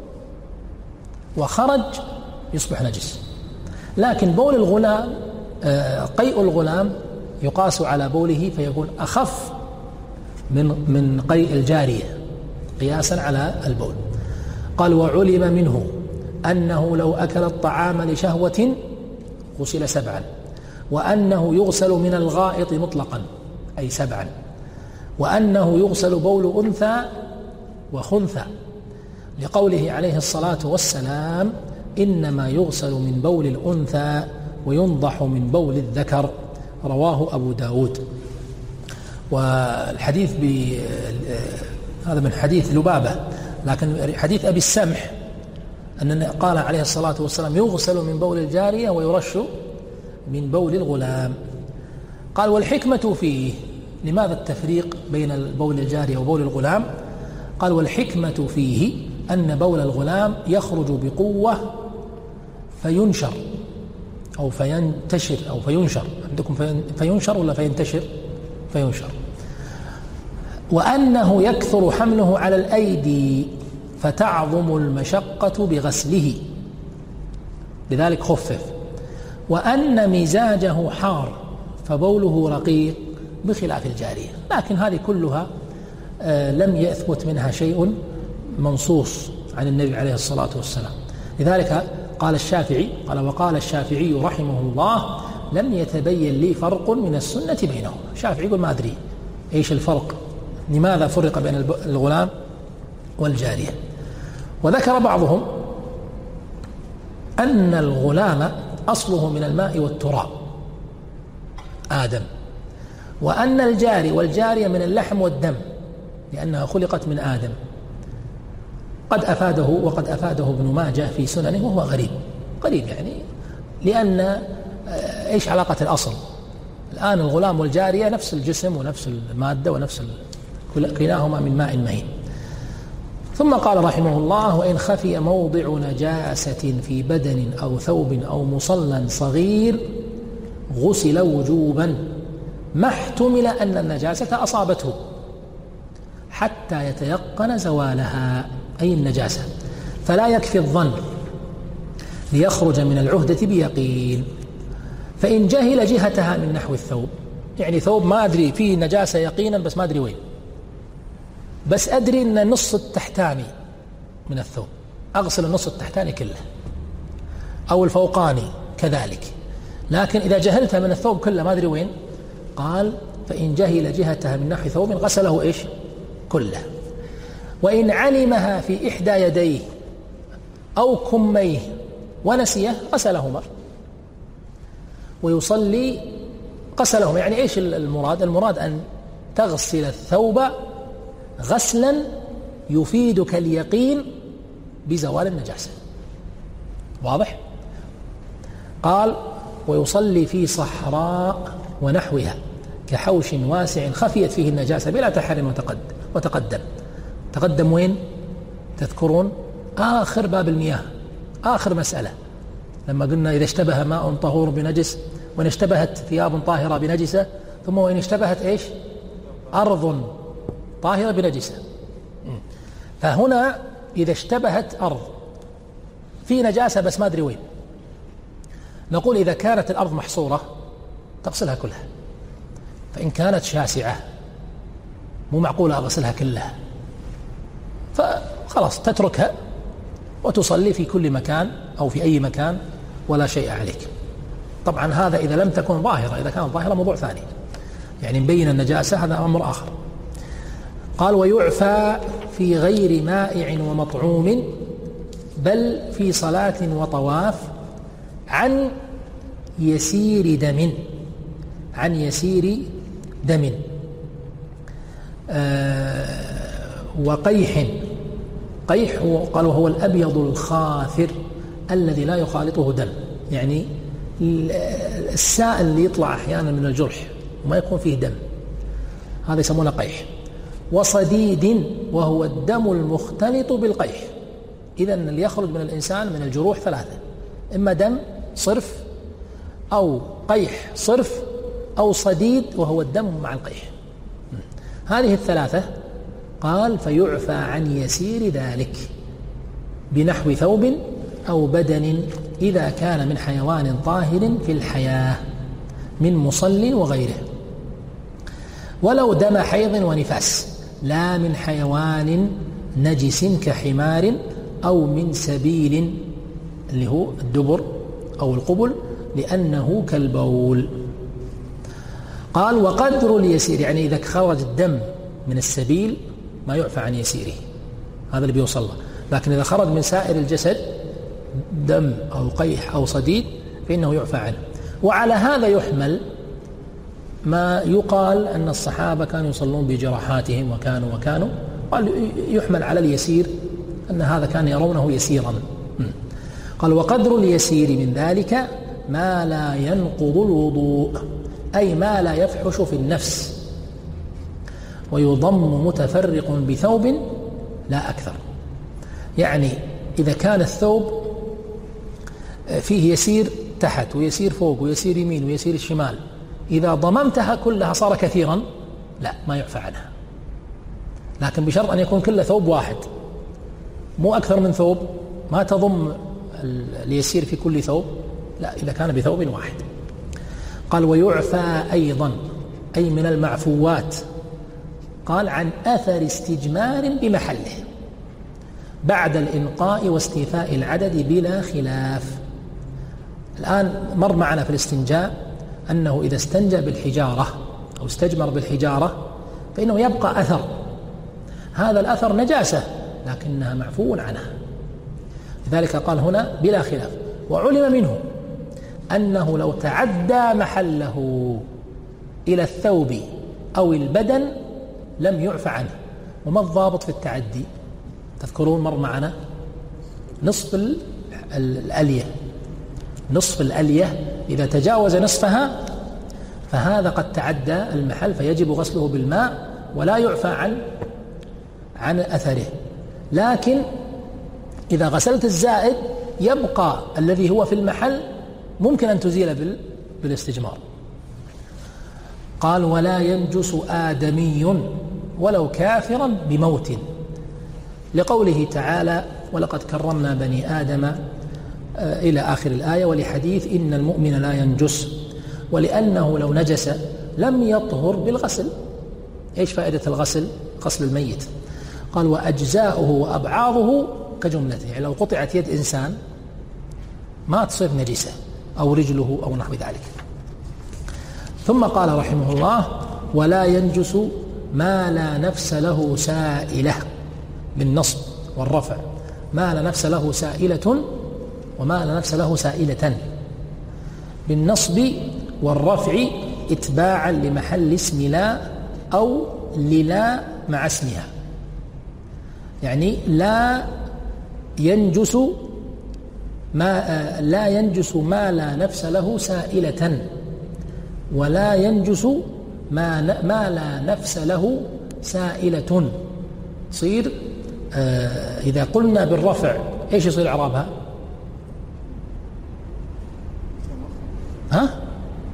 وخرج يصبح نجس. لكن بول الغلام قيء الغلام يقاس على بوله فيكون أخف من من قيء الجارية قياسا على البول. قال وعلم منه أنه لو أكل الطعام لشهوة غسل سبعا، وأنه يغسل من الغائط مطلقا أي سبعا، وأنه يغسل بول أنثى وخنثى، لقوله عليه الصلاة والسلام إنما يغسل من بول الأنثى وينضح من بول الذكر، رواه أبو داود. والحديث هذا من حديث لبابة، لكن حديث أبي السمح أن قال عليه الصلاة والسلام يغسل من بول الجارية ويرش من بول الغلام. قال والحكمة فيه، لماذا التفريق بين بول الجارية وبول الغلام؟ قال والحكمة فيه أن بول الغلام يخرج بقوة فينشر أو فينتشر أو فينشر، عندكم فينشر ولا فينتشر؟ فينشر. وأنه يكثر حمله على الأيدي فتعظم المشقة بغسله، لذلك خفف. وأن مزاجه حار فبوله رقيق بخلاف الجارية. لكن هذه كلها لم يثبت منها شيء منصوص عن النبي عليه الصلاة والسلام. لذلك قال الشافعي قال وقال الشافعي رحمه الله لم يتبين لي فرق من السنة بينهم. الشافعي يقول ما أدري إيش الفرق، لماذا فرق بين الغلام والجارية. وذكر بعضهم أن الغلام أصله من الماء والتراب آدم، وأن الجاري والجارية من اللحم والدم لأنها خلقت من آدم. قد أفاده وقد أفاده ابن ماجه في سننه وهو غريب غريب يعني، لأن إيش علاقة الأصل؟ الآن الغلام والجارية نفس الجسم ونفس المادة ونفس كلاهما من ماء مهين. ثم قال رحمه الله وإن خفي موضع نجاسة في بدن أو ثوب أو مصلى صغير غسل وجوبا ما احتمل أن النجاسة أصابته حتى يتيقن زوالها أي النجاسة، فلا يكفي الظن ليخرج من العهدة بيقين. فإن جهل جهتها من نحو الثوب، يعني ثوب ما أدري فيه نجاسة يقينا بس ما أدري وين، بس أدري أن النص التحتاني من الثوب أغسل النص التحتاني كله أو الفوقاني كذلك، لكن إذا جهلتها من الثوب كله ما أدري وين، قال فإن جهل جهتها من نحو ثوب غسله إيش كله. وإن علمها في إحدى يديه أو كميه ونسيه غسلهما ويصلي غسلهما. يعني إيش المراد؟ المراد أن تغسل الثوب غسلا يفيدك اليقين بزوال النجاسة. واضح؟ قال ويصلي في صحراء ونحوها كحوش واسع خفيت فيه النجاسة بلا تحرم وتقدم وتقدم تقدم وين؟ تذكرون آخر باب المياه، آخر مسألة لما قلنا إذا اشتبه ماء طهور بنجس، وإن اشتبهت ثياب طاهرة بنجسة، ثم وإن اشتبهت إيش؟ أرض طاهرة بنجسة. فهنا إذا اشتبهت أرض في نجاسة بس ما أدري وين، نقول إذا كانت الأرض محصورة تغسلها كلها، فإن كانت شاسعة مو معقولة أغسلها كلها، فخلاص تتركها وتصلي في كل مكان أو في أي مكان ولا شيء عليك. طبعا هذا إذا لم تكن ظاهرة، إذا كانت ظاهرة موضوع ثاني، يعني مبين النجاسة هذا أمر آخر. قال ويعفى في غير مائع ومطعوم بل في صلاة وطواف عن يسير دم عن يسير دم آه وقيح القيح هو قالوا هو الأبيض الخاثر الذي لا يخالطه دم، يعني السائل اللي يطلع أحيانا من الجرح وما يكون فيه دم، هذا يسمونه قيح. وصديد وهو الدم المختلط بالقيح. إذن اللي يخرج من الإنسان من الجروح ثلاثة: إما دم صرف، أو قيح صرف، أو صديد وهو الدم مع القيح. هذه الثلاثة قال فيعفى عن يسير ذلك بنحو ثوب أو بدن إذا كان من حيوان طاهر في الحياة من مصل وغيره، ولو دم حيض ونفاس، لا من حيوان نجس كحمار أو من سبيل اللي هو الدبر أو القبل لأنه كالبول. قال وقدر اليسير، يعني إذا خرج الدم من السبيل ما يعفى عن يسيره، هذا اللي بيوصل له. لكن إذا خرج من سائر الجسد دم أو قيح أو صديد فإنه يعفى عنه. وعلى هذا يحمل ما يقال أن الصحابة كانوا يصلون بجراحاتهم وكانوا وكانوا قال يحمل على اليسير أن هذا كان يرونه يسيرا. قال وقدر اليسير من ذلك ما لا ينقض الوضوء، أي ما لا يفحش في النفس، ويضم متفرق بثوب لا أكثر. يعني إذا كان الثوب فيه يسير تحت ويسير فوق ويسير يمين ويسير الشمال، إذا ضممتها كلها صار كثيرا لا ما يعفى عنها، لكن بشرط أن يكون كل ثوب واحد، مو أكثر من ثوب، ما تضم اليسير في كل ثوب، لا إذا كان بثوب واحد. قال ويعفى أيضا أي من المعفوات، قال عن أثر استجمار بمحله بعد الإنقاء واستيفاء العدد بلا خلاف. الآن مر معنا في الاستنجاء أنه إذا استنجى بالحجارة أو استجمر بالحجارة فإنه يبقى أثر، هذا الأثر نجاسة لكنها معفو عنها، لذلك قال هنا بلا خلاف. وعلم منه أنه لو تعدى محله إلى الثوب أو البدن لم يعفى عنه. وما الضابط في التعدي؟ تذكرون مر معنا نصف الألية، نصف الألية إذا تجاوز نصفها فهذا قد تعدى المحل فيجب غسله بالماء ولا يعفى عن عن أثره. لكن إذا غسلت الزائد يبقى الذي هو في المحل ممكن أن تزيل بالاستجمار. قال ولا ينجس آدمي ولو كافرا بموت، لقوله تعالى ولقد كرمنا بني آدم إلى آخر الآية، ولحديث إن المؤمن لا ينجس، ولأنه لو نجس لم يطهر بالغسل. إيش فائدة الغسل؟ غسل الميت. قال وأجزاؤه وأبعاضه كجملته، يعني لو قطعت يد إنسان ما تصير نجسة أو رجله أو نحو ذلك. ثم قال رحمه الله ولا ينجس ما لا نفس له سائلة، بالنصب والرفع، ما لا نفس له سائلة وما لا نفس له سائلة، بالنصب والرفع اتباعا لمحل اسم لا أو للا مع اسمها. يعني لا ينجس ما لا ينجس ما لا نفس له سائلة، ولا ينجس ما ما لا نفس له سائلة. صير آه إذا قلنا بالرفع إيش يصير إعرابها؟ ها؟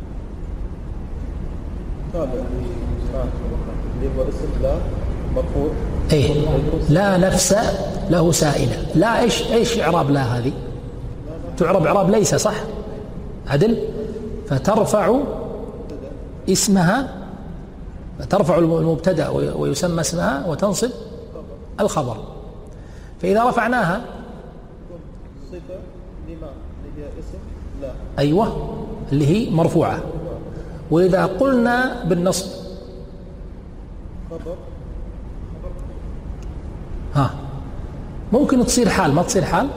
إيه لا نفس له سائلة. لا إيش إيش إعراب لا هذه؟ تعرب إعراب ليس، صح؟ عدل. فترفع اسمها، ترفع المبتدأ ويسمى اسمها وتنصب الخبر. فإذا رفعناها صفة لما اللي هي اسم لا، أيوة اللي هي مرفوعة. وإذا قلنا بالنصب خبر ها ممكن تصير حال، ما تصير حال.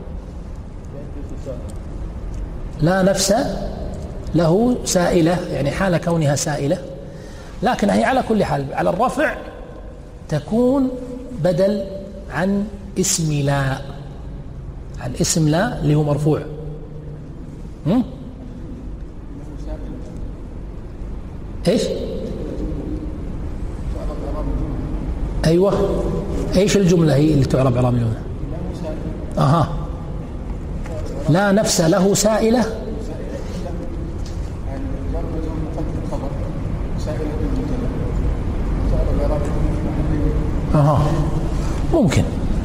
لا نفس له سائلة، يعني حال كونها سائلة، لكن هي على كل حال على الرفع تكون بدل عن اسم لا، عن اسم لا اللي هو مرفوع. هم؟ ايش؟ ايوه، ايش الجملة هي اللي تعرب إعراب الجملة؟ اها، لا نفس له سائلة. اها ممكن.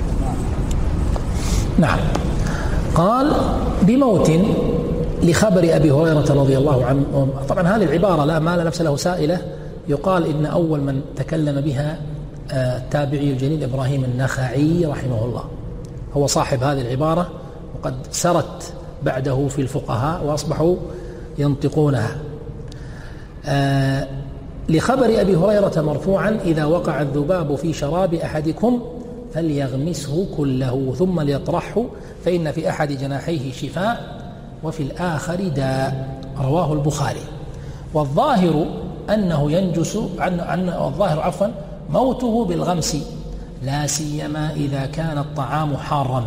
نعم. قال بموت لخبر أبي هريرة رضي الله عنه. طبعا هذه العبارة لا ما لا نفس له سائلة يقال إن أول من تكلم بها التابعي الجليل إبراهيم النخعي رحمه الله، هو صاحب هذه العبارة، وقد سرت بعده في الفقهاء وأصبحوا ينطقونها. آه لخبر أبي هريرة مرفوعا: إذا وقع الذباب في شراب أحدكم فليغمسه كله ثم ليطرحه فإن في أحد جناحيه شفاء وفي الآخر داء. رواه البخاري. والظاهر أنه ينجس عن عن والظاهر عفوا موته بالغمس، لا سيما إذا كان الطعام حارا.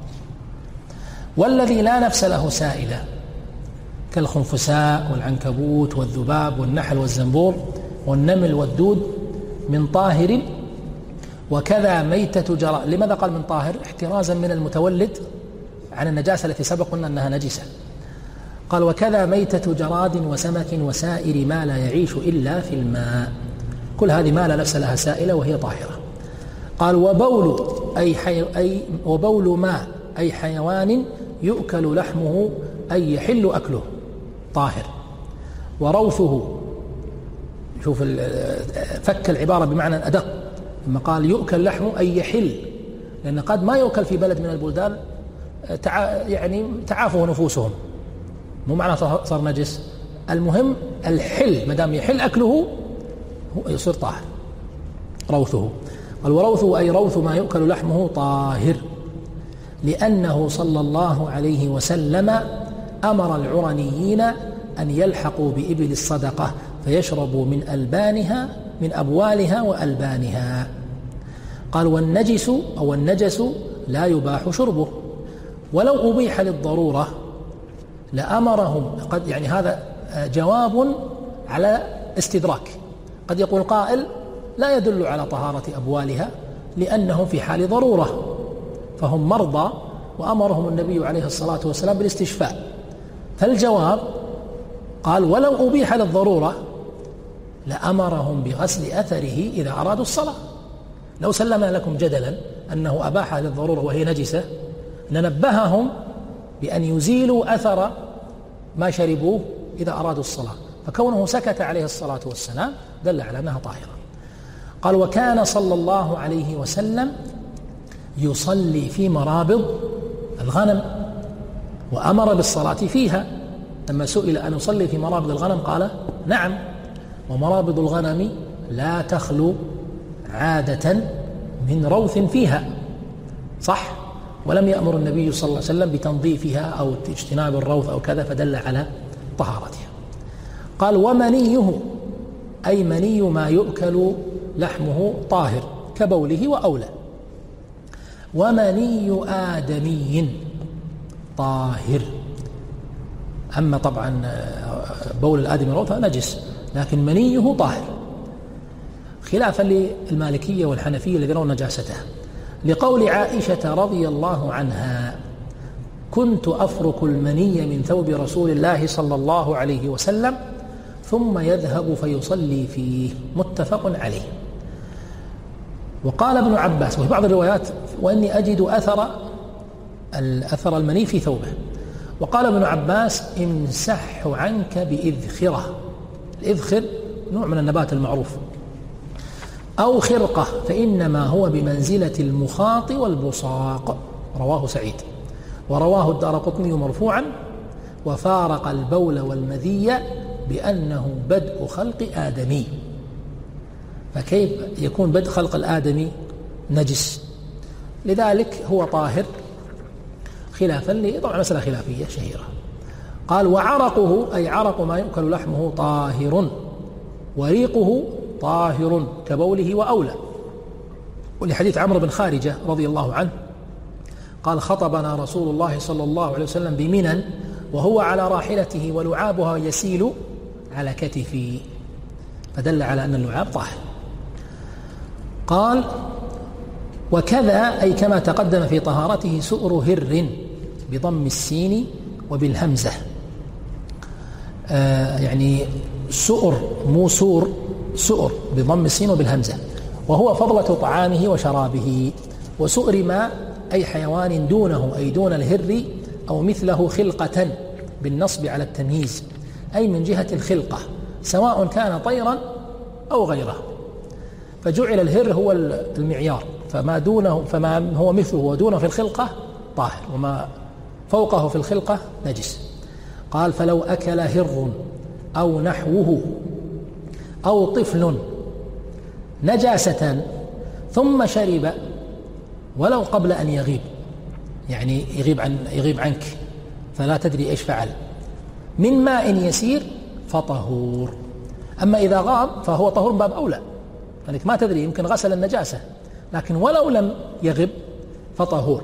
والذي لا نفس له سائلة كالخنفساء والعنكبوت والذباب والنحل والزنبور والنمل والدود من طاهر، وكذا ميتة جراد. لماذا قال من طاهر؟ احترازا من المتولد عن النجاسة التي سبق قلنا أنها نجسة. قال وكذا ميتة جراد وسمك وسائر ما لا يعيش إلا في الماء، كل هذه ما لا نفس لها سائلة وهي طاهرة. قال وبول أي, حي... أي وبول ما أي حيوان يؤكل لحمه أي يحل أكله طاهر. وروثه، شوف فك العبارة بمعنى أدق، لما قال يؤكل لحمه أي يحل، لأن قد ما يؤكل في بلد من البلدان تع... يعني تعافوا نفوسهم، مو معنى صار نجس، المهم الحل، ما دام يحل أكله هو يصير طاهر. روثه. قال وروثه أي روث ما يؤكل لحمه طاهر، لأنه صلى الله عليه وسلم أمر العرنيين أن يلحقوا بإبل الصدقة فيشربوا من ألبانها من أبوالها وألبانها. قال والنجس أو النجس لا يباح شربه، ولو أبيح للضرورة لأمرهم. قد يعني هذا جواب على استدراك. قد يقول قائل لا يدل على طهارة أبوالها لأنهم في حال ضرورة فهم مرضى وأمرهم النبي عليه الصلاة والسلام بالاستشفاء. فالجواب قال ولو أبيح للضرورة لأمرهم بغسل أثره إذا أرادوا الصلاة. لو سلمنا لكم جدلا أنه أباح للضرورة وهي نجسة لنبههم بأن يزيلوا أثر ما شربوه إذا أرادوا الصلاة، فكونه سكت عليه الصلاة والسلام دل على أنها طاهرة. قال وكان صلى الله عليه وسلم يصلي في مرابض الغنم وأمر بالصلاة فيها. لما سئل أن يصلي في مرابض الغنم قال نعم، ومرابض الغنم لا تخلو عادة من روث فيها، صح؟ ولم يأمر النبي صلى الله عليه وسلم بتنظيفها أو اجتناب الروث أو كذا، فدل على طهارتها. قال ومنيه أي مني ما يؤكل لحمه طاهر كبوله وأولى. ومني آدمي طاهر. أما طبعا بول الآدمي روث نجس، لكن منيه طاهر، خلافا للمالكية والحنفية الذين يرون نجاسته، لقول عائشة رضي الله عنها كنت أفرك المني من ثوب رسول الله صلى الله عليه وسلم ثم يذهب فيصلي فيه، متفق عليه. وقال ابن عباس وفي بعض الروايات وإني أجد أثر الأثر المني في ثوبه. وقال ابن عباس امسح عنك بإذخرة، الإذخر نوع من النبات المعروف، أو خرقة فإنما هو بمنزلة المخاط والبصاق. رواه سعيد. ورواه الدارقطني مرفوعا وفارق البول والمذي بأنه بدء خلق آدمي. فكيف يكون بدء خلق الآدمي نجس؟ لذلك هو طاهر، خلافا لي طبعا مسألة خلافية شهيرة. قال وعرقه أي عرق ما يؤكل لحمه طاهر، وريقه طاهر كبوله وأولى. ولحديث عمرو بن خارجة رضي الله عنه قال خطبنا رسول الله صلى الله عليه وسلم بمنى وهو على راحلته ولعابها يسيل على كتفي، فدل على أن اللعاب طاهر. قال وكذا أي كما تقدم في طهارته سؤر هر بضم السين وبالهمزة، آه يعني سؤر مو سور، سؤر بضم السين وبالهمزة، وهو فضلة طعامه وشرابه. وسؤر ماء أي حيوان دونه أي دون الهر أو مثله خلقة بالنصب على التمييز، أي من جهة الخلقة سواء كان طيرا أو غيره، فجعل الهر هو المعيار، فما دونه فما هو مثله ودونه في الخلقة طاهر وما فوقه في الخلقة نجس. قال فلو أكل هر أو نحوه أو طفل نجاسة ثم شرب ولو قبل أن يغيب، يعني يغيب عن يغيب عنك فلا تدري إيش فعل، من ماء يسير فطهور. أما إذا غاب فهو طهور باب أولى، لأنك ما تدري يمكن غسل النجاسة، لكن ولو لم يغب فطهور،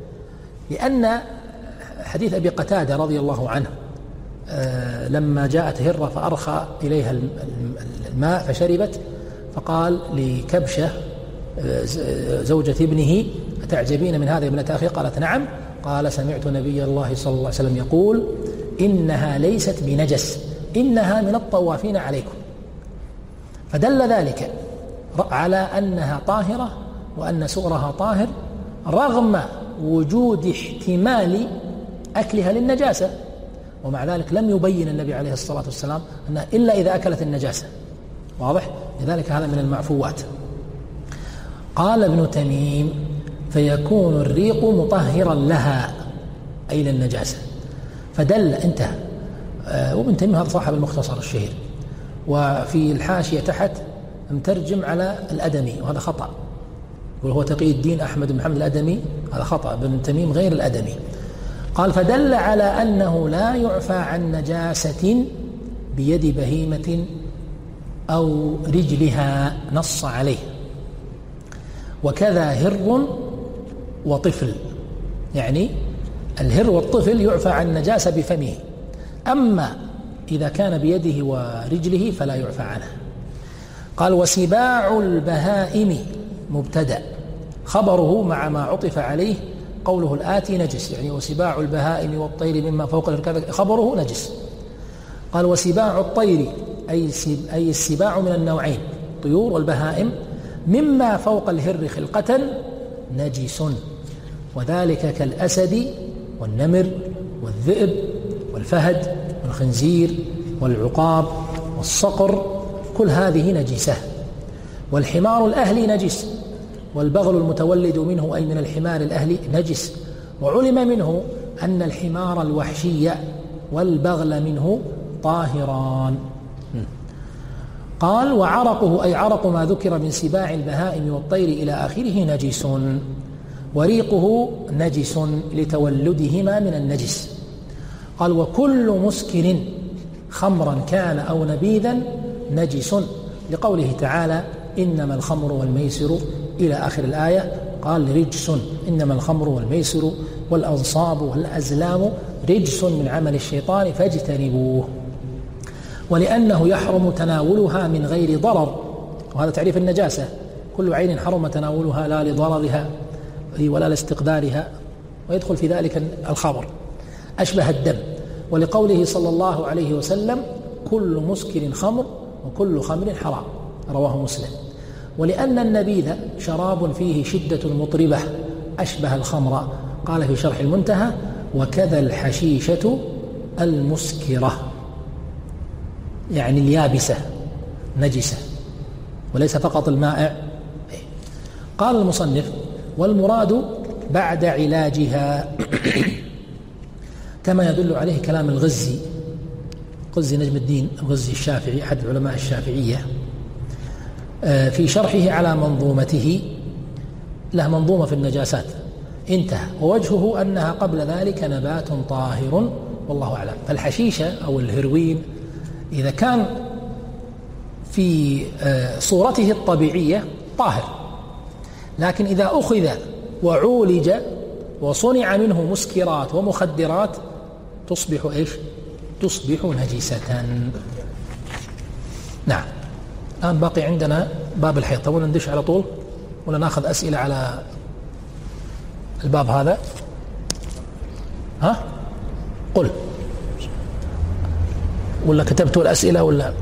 لأن حديث أبي قتادة رضي الله عنه آه لما جاءت هرة فأرخى إليها الماء فشربت، فقال لكبشة آه زوجة ابنه أتعجبين من هذا ابنة أخي؟ قالت نعم. قال سمعت نبي الله صلى الله عليه وسلم يقول إنها ليست بنجس إنها من الطوافين عليكم، فدل ذلك على أنها طاهرة وأن سؤرها طاهر رغم وجود احتمال أكلها للنجاسة، ومع ذلك لم يبين النبي عليه الصلاة والسلام أنها إلا إذا أكلت النجاسة، واضح؟ لذلك هذا من المعفوات. قال ابن تميم فيكون الريق مطهرا لها أي للنجاسة، فدل انتهى. آه وابن تميم هذا صاحب المختصر الشهير، وفي الحاشية تحت مترجم على الأدمي وهذا خطأ، وهو تقي الدين أحمد بن محمد الأدمي، هذا خطأ، ابن تميم غير الأدمي. قال فدل على أنه لا يعفى عن نجاسة بيد بهيمة أو رجلها، نص عليه. وكذا هر وطفل، يعني الهر والطفل يعفى عن نجاسة بفمه، أما إذا كان بيده ورجله فلا يعفى عنه. قال وسباع البهائم مبتدأ خبره مع ما عطف عليه قوله الآتي نجس، يعني وسباع البهائم والطير مما فوق الهر خبره نجس. قال وسباع الطير أي السباع من النوعين طيور والبهائم مما فوق الهر خلقة نجس، وذلك كالأسد والنمر والذئب والفهد والخنزير والعقاب والصقر، كل هذه نجسة. والحمار الأهلي نجس، والبغل المتولد منه أي من الحمار الأهلي نجس، وعلم منه أن الحمار الوحشي والبغل منه طاهران. قال وعرقه أي عرق ما ذكر من سباع البهائم والطير إلى آخره نجس، وريقه نجس لتولدهما من النجس. قال وكل مسكر خمرا كان أو نبيذا نجس، لقوله تعالى إنما الخمر والميسر إلى آخر الآية. قال رجس، إنما الخمر والميسر والأنصاب والأزلام رجس من عمل الشيطان فاجتنبوه، ولأنه يحرم تناولها من غير ضرر، وهذا تعريف النجاسة، كل عين حرم تناولها لا لضررها ولا لاستقدارها، ويدخل في ذلك الخمر أشبه الدم، ولقوله صلى الله عليه وسلم كل مسكر خمر وكل خمر حرام، رواه مسلم. ولأن النبيذ شراب فيه شدة مطربة أشبه الخمر، قال في شرح المنتهى وكذا الحشيشة المسكرة، يعني اليابسة نجسة وليس فقط المائع. قال المصنف والمراد بعد علاجها كما يدل عليه كلام الغزي، غزي نجم الدين الغزي الشافعي أحد علماء الشافعية، في شرحه على منظومته، له منظومة في النجاسات انتهى، ووجهه أنها قبل ذلك نبات طاهر والله أعلم. فالحشيشة أو الهيروين إذا كان في صورته الطبيعية طاهر، لكن إذا أخذ وعولج وصنع منه مسكرات ومخدرات تصبح إيش؟ تصبح نجسة. نعم. الآن باقي عندنا باب الحيض. طبعا ندش على طول ولا ناخذ أسئلة على الباب هذا؟ ها؟ قل. ولا كتبتوا الأسئلة ولا؟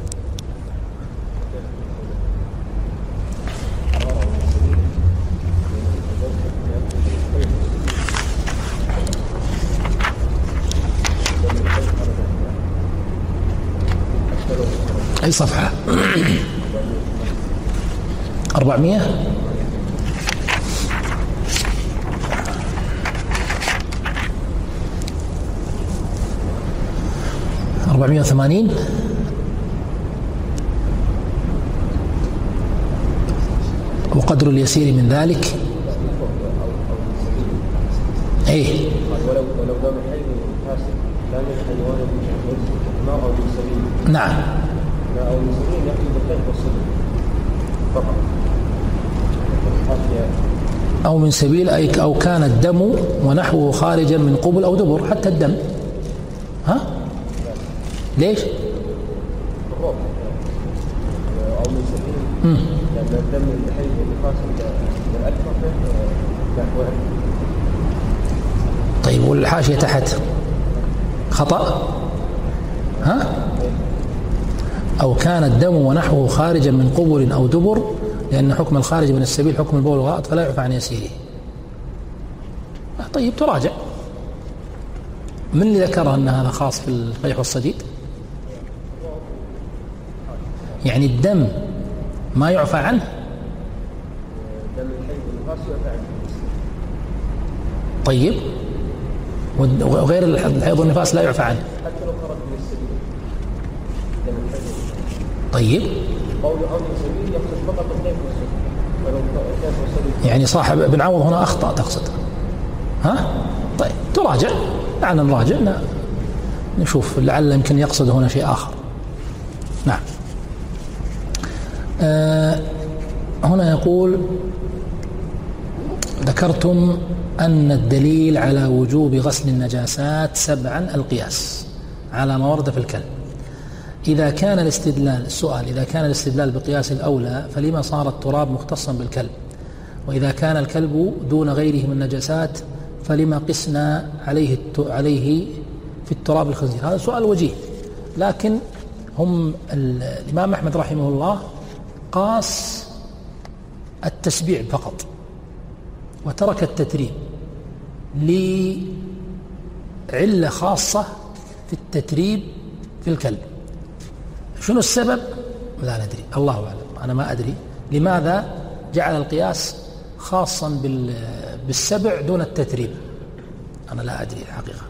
أي صفحة؟ أربعمية؟ أربعمية وثمانين؟ وقدر اليسير من ذلك. ايه ولو ولو دام الحي فاسد لا من حيوان ما او من سبيل. نعم. لا او من سبيل يقصد الحي والصدق فقط. او من سبيل اي او كان الدم ونحوه خارجا من قبل او دبر. حتى الدم ها ليش؟ الروح او من سبيل لان الدم الحي الفاسد الاكثر نحو. طيب والحاشية تحت خطأ ها؟ أو كان الدم ونحوه خارجا من قبل أو دبر لأن حكم الخارج من السبيل حكم البول والغائط فلا يعفى عن يسيره. طيب تراجع. من اللي ذكر أن هذا خاص في القيح والصديد؟ يعني الدم ما يعفى عنه؟ دم الحي الفاسد يعفى عنه. طيب وغير الحيض والنفاس لا يعفى عنه حتى لو خرج من السبيل دم الحي. طيب قول او من سبيل يقصد فقط الحي والصدق. ولو كان والصدق يعني صاحب ابن عوض هنا أخطأ تقصد ها؟ طيب تراجع. دعنا نراجع نشوف لعل يمكن يقصد هنا شيء آخر. نعم. آه هنا يقول ذكرتم أن الدليل على وجوب غسل النجاسات سبعا القياس على ما ورد في الكلب. إذا كان الاستدلال السؤال إذا كان الاستدلال بقياس الأولى فلما صار التراب مختصا بالكلب؟ وإذا كان الكلب دون غيره من النجاسات فلما قسنا عليه عليه في التراب الخنزير؟ هذا سؤال وجيه، لكن هم الإمام أحمد رحمه الله قاس التسبيع فقط وترك التتريب لعلة خاصة في التتريب في الكلب. شنو السبب؟ لا ندري، الله أعلم، أنا ما أدري لماذا جعل القياس خاصا بالسبع دون التتريب، أنا لا أدري الحقيقة.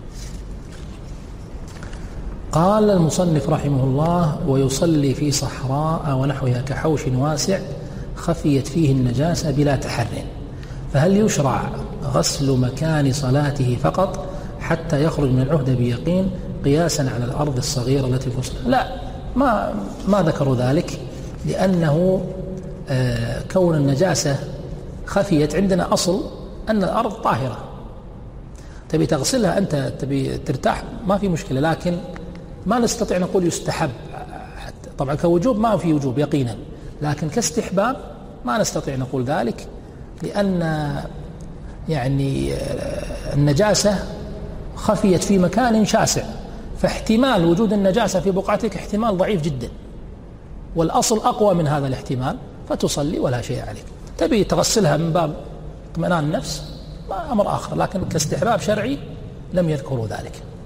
قال المصنف رحمه الله: ويصلي في صحراء ونحوها كحوش واسع خفيت فيه النجاسة بلا تحر، فهل يشرع غسل مكان صلاته فقط حتى يخرج من العهدة بيقين قياسا على الأرض الصغيرة التي في وسطها؟ لا، ما ما ذكروا ذلك، لأنه آه كون النجاسة خفيت عندنا أصل أن الأرض طاهرة، تبي تغسلها أنت تبي ترتاح ما في مشكلة، لكن ما نستطيع نقول يستحب. طبعا كوجوب ما في وجوب يقينا، لكن كاستحباب ما نستطيع نقول ذلك، لأن يعني النجاسة خفيت في مكان شاسع، فاحتمال وجود النجاسة في بقعتك احتمال ضعيف جدا، والأصل أقوى من هذا الاحتمال، فتصلي ولا شيء عليك. تبي تغسلها من باب اطمئنان النفس ما أمر آخر، لكن كاستحباب شرعي لم يذكروا ذلك.